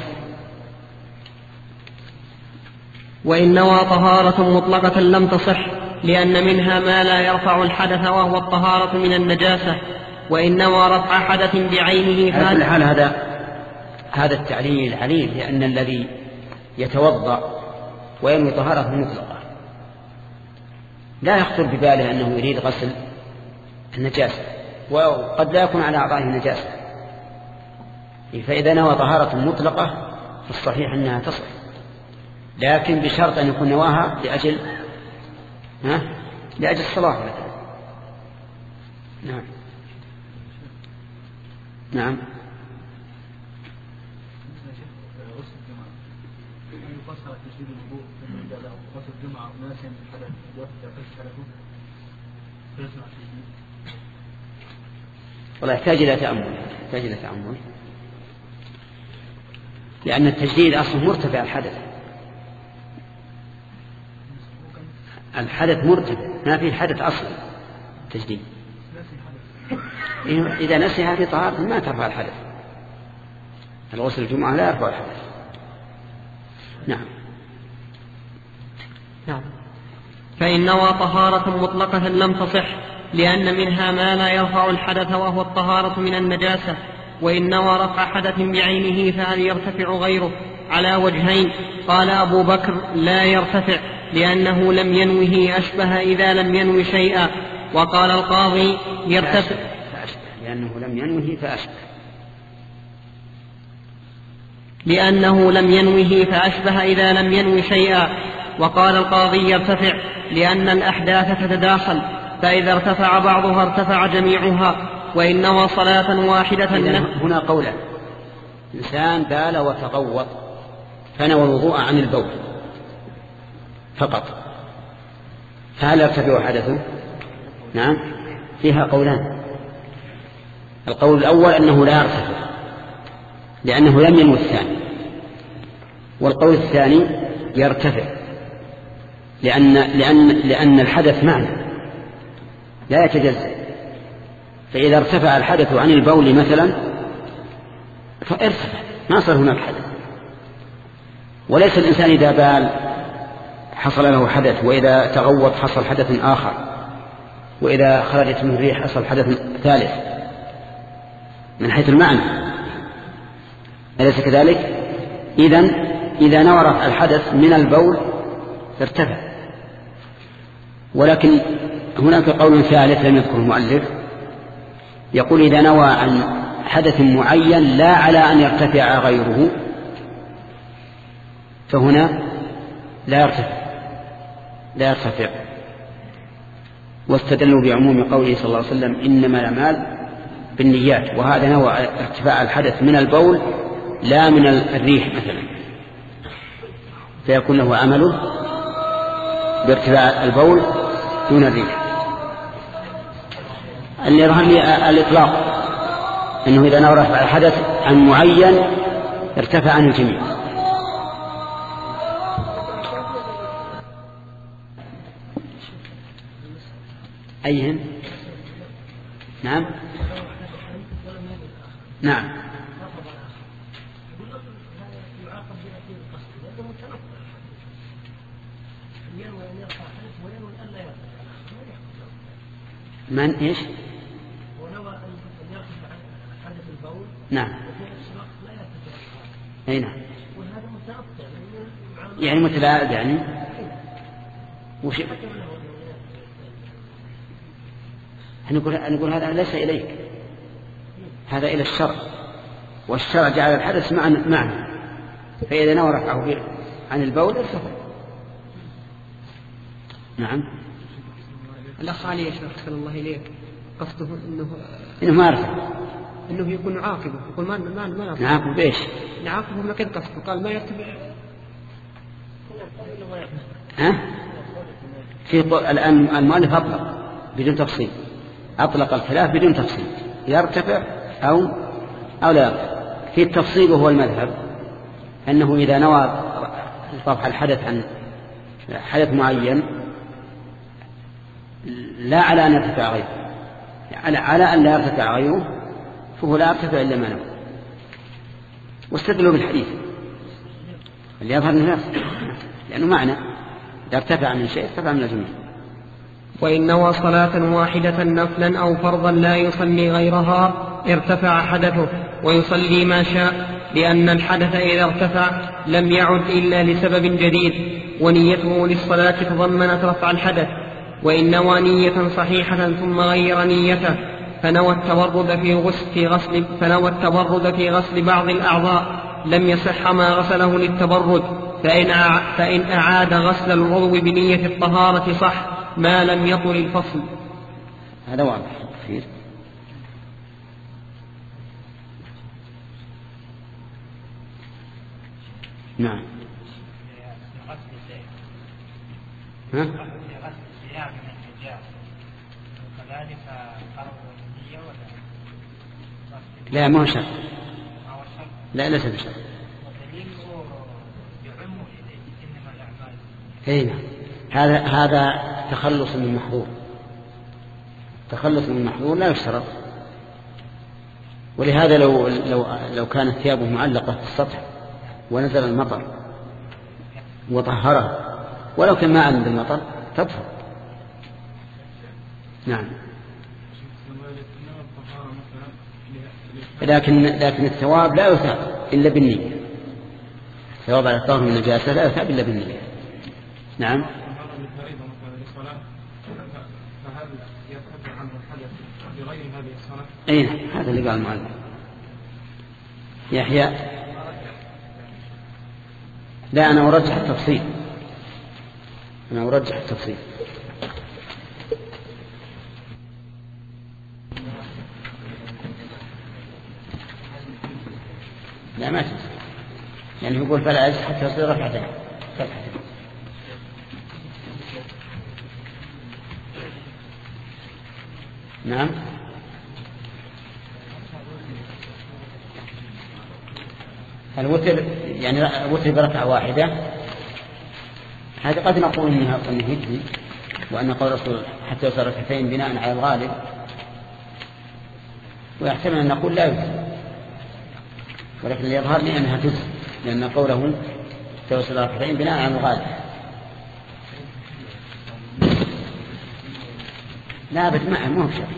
وإن نوى طهارة مطلقة لم تصح، لأن منها ما لا يرفع الحدث وهو الطهارة من النجاسة. وإن نوى رفع حدث بعينه على حال هذا هذا التعليل عليل، لأن الذي يتوضأ وينوي طهارة مطلقة لا يخطر بباله أنه يريد غسل النجاسة، وقد لا يكون على أعضائه نجاسة. فإذا نوى طهارة مطلقة فالصحيح أنها تصح، لكن بشرط أن يكون نواها لأجل ها لأجل الصلاة مثلا. نعم نعم. والله يحتاج إلى تأمل، يحتاج إلى تأمل، لأن التجديد أصله مرتفع الحدث. الحدث مرتفع، ما في حدث أصلا تجديد. إذا نسي هذه طهارة ما ترفع الحدث. الغسل الجمعة لا يرفع الحدث. نعم نعم. فإن نوى طهارة مطلقة لم تصح، لأن منها ما لا يرفع الحدث وهو الطهارة من النجاسة. وإن نوى رفع حدث بعينه فهل يرتفع غيره؟ على وجهين. قال أبو بكر لا يرتفع، لأنه لم ينوه أشبه إذا لم ينوي شيئا. وقال القاضي يرتفع لأنه لم ينوه فأشبه لأنه لم ينوه فأشبه إذا لم ينوي شيئا. وقال القاضي يرتفع لأن الأحداث تتداخل، فإذا ارتفع بعضها ارتفع جميعها. وإن نوى صلاة واحدة. هنا قولا: إنسان بال وتغوط فنوى الوضوء عن البول فقط، فهل يرتفع حدثه؟ نعم، فيها قولان. القول الأول أنه لا يرتفع لأنه لم ينوي الثاني، والقول الثاني يرتفع لأن, لأن, لأن الحدث معنى لا يتجزأ. فإذا ارتفع الحدث عن البول مثلا فارتفع، ما صار هناك حدث. وليس الإنسان إذا بال حصل له حدث، وإذا تغوط حصل حدث آخر، وإذا خرجت من الريح حصل حدث ثالث من حيث المعنى، أليس كذلك؟ إذن إذا نوى رفع الحدث من البول فارتفع، ولكن هناك قول ثالث لم يذكره المؤلف، يقول إذا نوى عن حدث معين لا على أن يرتفع غيره فهنا لا يرتفع لا يرتفع واستدلوا بعموم قوله صلى الله عليه وسلم إنما الأعمال بالنيات، وهذا نوى ارتفاع الحدث من البول لا من الريح مثلا، فيكون له عمله بارتفاع البول دون الريح. اللي يظهر لي الإطلاق أنه إذا نوى رفع الحدث عن معين ارتفع عن الجميع. أيهن؟ نعم نعم من إيش؟ نعم أي نعم يعني متلاعب يعني وش نقول نقول هذا ليس إليك، هذا إلى الشرع، والشرع جعل الحدث معنى، فإذا نوى رفعه عن البول ارتفع. نعم الأخ علي يا شيخ صلى الله إليك قصده إنه إنه ما يرفع، إنه يكون نعاقبه، يقول ما ما ما يرفع. نعاقبه بإيش؟ نعاقبه ما كان قصده، قال ما يرتفع. ها؟ في الآن المؤلف أطلق بدون تفصيل، أطلق الخلاف بدون تفصيل، يرتفع أو أو لا يرتفع. في التفصيل وهو المذهب أنه إذا نوى رفع الحدث عن حدث معين لا على أن يرتفع غيره، على على أن لا يرتفع غيره فهو لا يرتفع إلا ما نوى، واستدلوا بالحديث اللي يظهر الناس لأنه معنى إذا ارتفع من شيء ارتفع من الجميع. وإن نوى صلاة واحدة نفلا أو فرضا لا يصلي غيرها ارتفع حدثه ويصلي ما شاء، لأن الحدث إذا ارتفع لم يعد إلا لسبب جديد، ونيته للصلاة تضمنت رفع الحدث. وإن نوى نية صحيحة ثم غير نيته فنوى التورد في غسل, في غسل فنوى التورد في غسل بعض الأعضاء لم يصح ما غسله للتبرد، فإن, فإن أعاد غسل العضو بنية الطهارة صح ما لم يطل الفصل. هذا واضح كثير. نعم ها؟ لا ما هو شرط، لا ليس بشرط. هنا هذا هذا تخلص من محظور، تخلص من محظور لا يشترط. ولهذا لو لو لو كانت ثيابه معلقة في السطح ونزل المطر وطهرها ولو كان ما عند المطر تطهر. نعم لكن لكن الثواب لا يثاب إلا بالنية، الثواب على الطهر من النجاسة لا يثاب إلا بالنية. نعم أين هذا اللي قال المعلم يحيى؟ لا أنا أرجح التفصيل، أنا أرجح التفصيل. لا ما تنسى يعني يقول فلا أجل حتى يصير رفعتين. نعم الوتر يعني وتر بركعة واحدة، هذا قد نقول إنها أنه يجزي، وأن قول الرسول حتى يصير ركعتين بناء على الغالب، ويحتمل أن نقول لا يجزي، ولكن اللي يظهر لي أنها تجزي لأن قوله حتى يصير ركعتين بناء على الغالب. لا بد معه مو بشرط.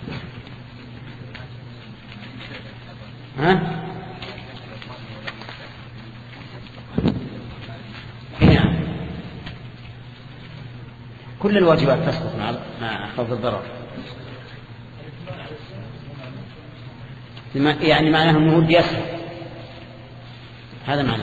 ها كل الواجبات تسقط مع خوف الضرر. يعني معناه أنه يسهل، هذا معناه.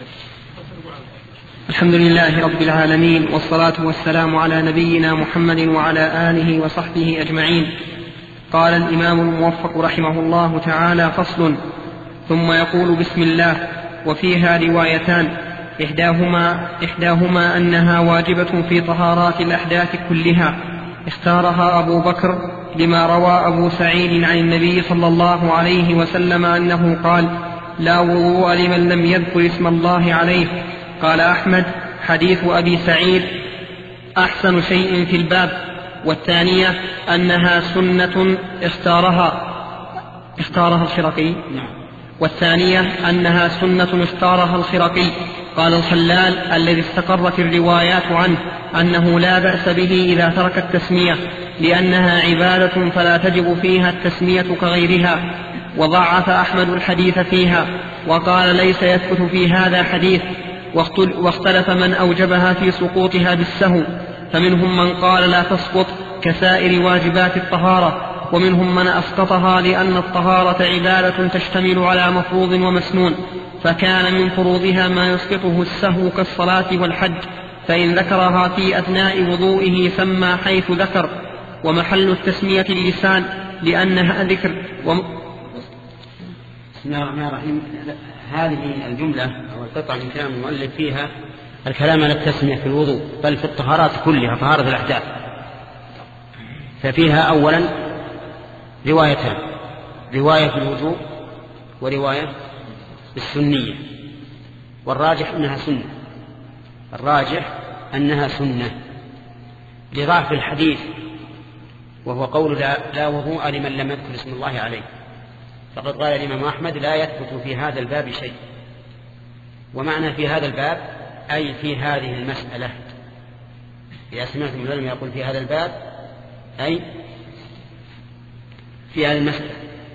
الحمد لله رب العالمين، والصلاة والسلام على نبينا محمد وعلى آله وصحبه أجمعين. قال الإمام الموفق رحمه الله تعالى: فصل. ثم يقول: بسم الله. وفيها روايتان، إحداهما, إحداهما أنها واجبة في طهارات الأحداث كلها، اختارها أبو بكر لما روى أبو سعيد عن النبي صلى الله عليه وسلم أنه قال: لا وضوء لمن لم يذكر اسم الله عليه. قال أحمد: حديث أبي سعيد أحسن شيء في الباب. والثانية أنها سنة اختارها اختارها الخرقي والثانية أنها سنة اختارها الخرقي. قال الخلال الذي استقرت الروايات عنه أنه لا بأس به إذا ترك التسمية، لأنها عبادة فلا تجب فيها التسمية كغيرها. وضعف أحمد الحديث فيها وقال: ليس يثبت في هذا حديث. واختلف من أوجبها في سقوطها بالسهو، فمنهم من قال لا تسقط كسائر واجبات الطهارة، ومنهم من أسقطها لأن الطهارة عبادة تشتمل على مفروض ومسنون، فكان من فروضها ما يسقطه السهو كالصلاة والحج، فإن ذكرها في أثناء وضوئه سمى حيث ذكر. ومحل التسمية اللسان لأنها ذكر. وم... بسم الله الرحمن الرحيم. هذه الجملة أو القطعة من كلام المؤلف فيها الكلام على التسمية في الوضوء، بل في الطهارات كلها، طهارة الأحداث. ففيها أولا روايتان: رواية في الوضوء ورواية بالسنية. والراجح أنها سنة الراجح أنها سنة لضعف الحديث، وهو قول لا, لا وضوء لمن لم يذكر اسم الله عليه. فقد قال الإمام أحمد: لا يثبت في هذا الباب شيء. ومعنى في هذا الباب أي في هذه المسألة. إذا سمعت من العلم يقول في هذا الباب أي في هذه المسألة.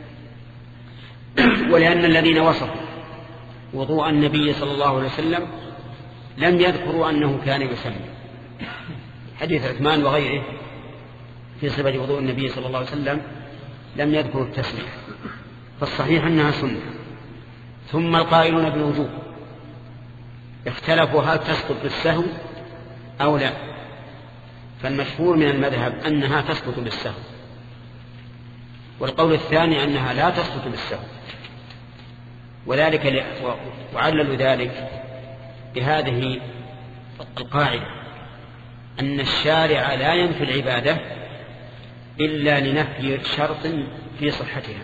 ولأن الذين وصفوا وضوء النبي صلى الله عليه وسلم لم يذكروا أنه كان يسمي. حديث عثمان وغيره في صفة وضوء النبي صلى الله عليه وسلم لم يذكروا التسمية، فالصحيح أنها سنة. ثم القائلون بالوجوب اختلفوا هل تسقط بالسهو أو لا، فالمشهور من المذهب أنها تسقط بالسهو، والقول الثاني أنها لا تسقط بالسهو. وذلك ل... وعللوا ذلك بهذه القاعدة: أن الشارع لا ينفي العبادة إلا لنفي شرط في صحتها،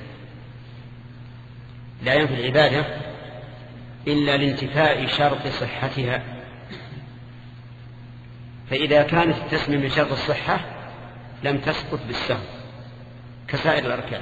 لا ينفي العبادة إلا لانتفاء شرط صحتها. فإذا كانت التسمية من شرط الصحة لم تسقط بالسهو كسائر الأركان،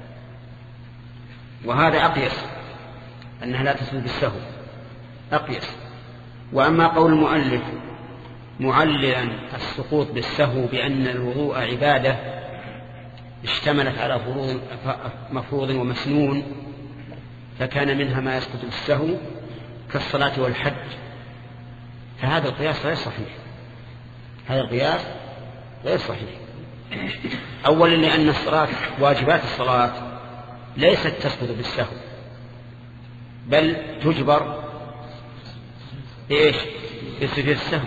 وهذا أقيس أنها لا تسقط بالسهو أقيس. وأما قول المؤلف معللا السقوط بالسهو بأن الوضوء عبادة اشتملت على مفروض ومسنون، فكان منها ما يسقط بالسهو كالصلاة والحج، فهذا القياس غير صحيح. هذا القياس غير صحيح. أولا لأن الصلاة واجبات الصلاة ليست تسقط بالسهو، بل تجبر بإيش؟ بسجود السهو.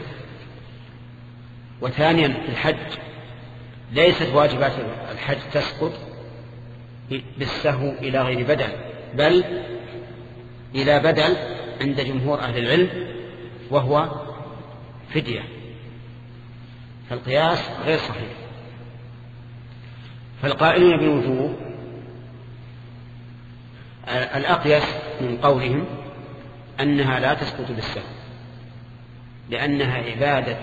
وثانيا في الحج ليست واجبات الحج تسقط بالسهو إلى غير بدل، بل إلى بدل عند جمهور أهل العلم وهو فدية. فالقياس غير صحيح. فالقائلين بالوجوب الأقيس من قولهم أنها لا تسقط بالسهو، لأنها عبادة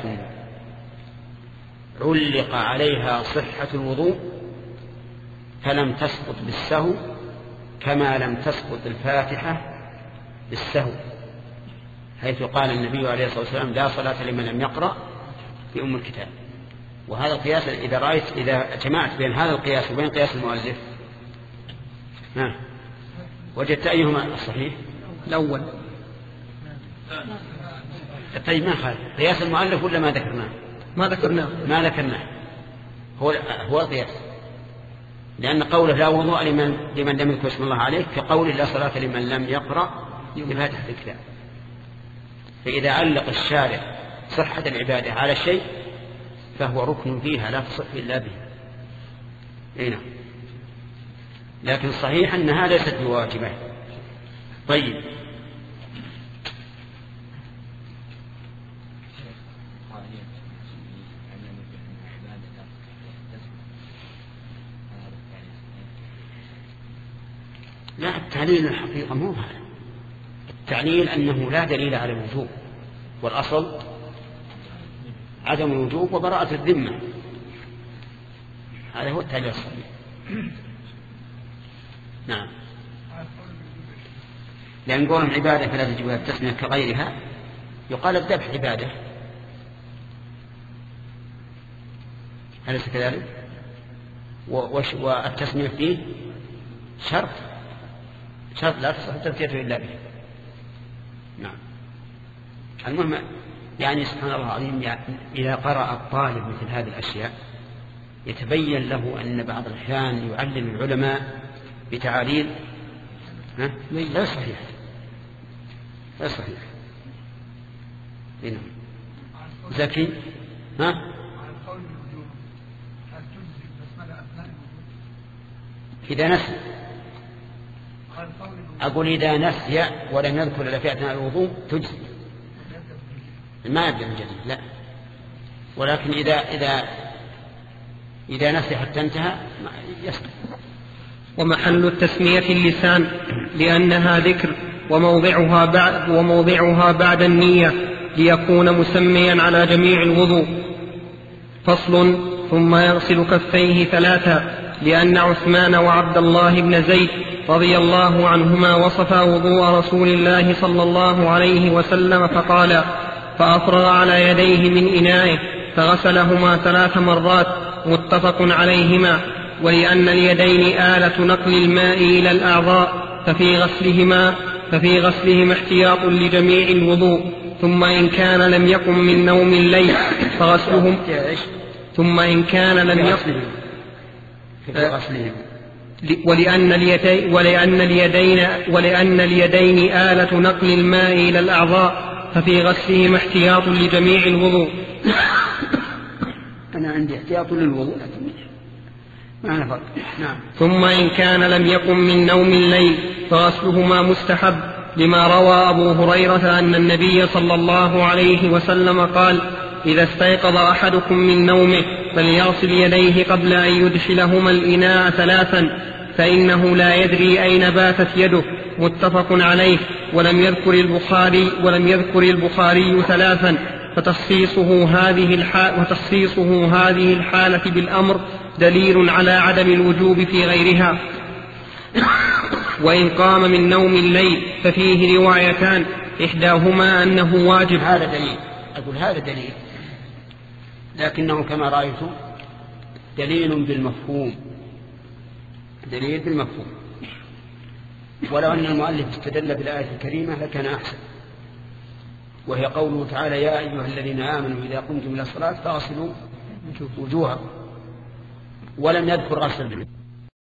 علق عليها صحة الوضوء فلم تسقط بالسهو، كما لم تسقط الفاتحة بالسهو، حيث قال النبي عليه الصلاة والسلام: لا صلاة لمن لم يقرأ بأم الكتاب. وهذا القياس إذا رأيت إذا جمعت بين هذا القياس وبين قياس المؤلف ها وجدت أيهما الصحيح؟ الأول. طيب ما خالف قياس المؤلف ولا ما ذكرناه؟ ما ذكرناه ما ذكرناه هو هو القياس، لأن قوله لا وضوء لمن لمن لم يذكر اسم الله عليه كقول لا صلاة لمن لم يقرأ بفاتحة الكتاب. فإذا علق الشارع صحة العبادة على شيء فهو ركن فيها لا تصح إلا به. هنا لكن صحيح أنها ليست بواجبة. طيب لا، التعليل الحقيقة مو هذا. التعليل أنه لا دليل على الوجوب، والأصل عدم الوجوب وبراءة الذمة، هذا هو التعليل الصحيح. نعم، لأن قولهم عبادة فلا تجب التسمية كغيرها، يقال الذبح عبادة، أليس كذلك؟ والتسمية فيه شرط شرط لا تصح التزكية إلا به. نعم. المهم يعني سبحان الله العظيم، يعني إذا قرأ الطالب مثل هذه الأشياء يتبين له أن بعض الأحيان يعلم العلماء بتعاليل لا صحيح لا صحيح. هنا زكي ها إذا نسي، أقول إذا نسي ولم يذكر إلا في أثناء الوضوء تجزي، ما يبدأ من جديد لا، ولكن إذا إذا إذا نسي حتى انتهى يسكت. ومحل التسمية اللسان لأنها ذكر، وموضعها بعد وموضعها بعد النية ليكون مسميا على جميع الوضوء. فصل. ثم يغسل كفيه ثلاثا، لأن عثمان وعبد الله بن زيد رضي الله عنهما وصفا وضوء رسول الله صلى الله عليه وسلم فقال: فأفرغ على يديه من إنائه فغسلهما ثلاث مرات، متفق عليهما. ولأن اليدين آلة نقل الماء إلى الأعضاء ففي غسلهما ففي غسلهما احتياط لجميع الوضوء. ثم إن كان لم يكن من نوم الليل فغسلهم ثم إن كان لم يكن ولأن اليدين ولأن اليدين ولأن اليدين آلة نقل الماء إلى الأعضاء ففي غسلهما احتياط لجميع الوضوء. أنا عندي احتياط للوضوء ما فرق. نعم. ثم إن كان لم يكن من نوم الليل فغسلهما مستحب، لما روى أبو هريرة أن النبي صلى الله عليه وسلم قال: إذا استيقظ أحدكم من نومه فليغسل يديه قبل أن يدخلهما الإناء ثلاثا، فإنه لا يدري أين باتت يده. متفق عليه. ولم يذكر البخاري ولم يذكر البخاري ثلاثا، فتخصيصه هذه الحالة وتخصيصه هذه الحالة بالأمر دليل على عدم الوجوب في غيرها. وإن قام من نوم الليل ففيه روايتان، إحداهما أنه واجب. هذا دليل، أقول هذا دليل، لكنه كما رأيت دليل بالمفهوم، دليل بالمفهوم. ولو أن المؤلف استدل بالآية الكريمة لكان أحسن، وهي قوله تعالى: يا أيها الذين آمنوا إذا قمتم إلى الصلاة فاغسلوا وجوهكم، ولم يذكر غسل الوجوه.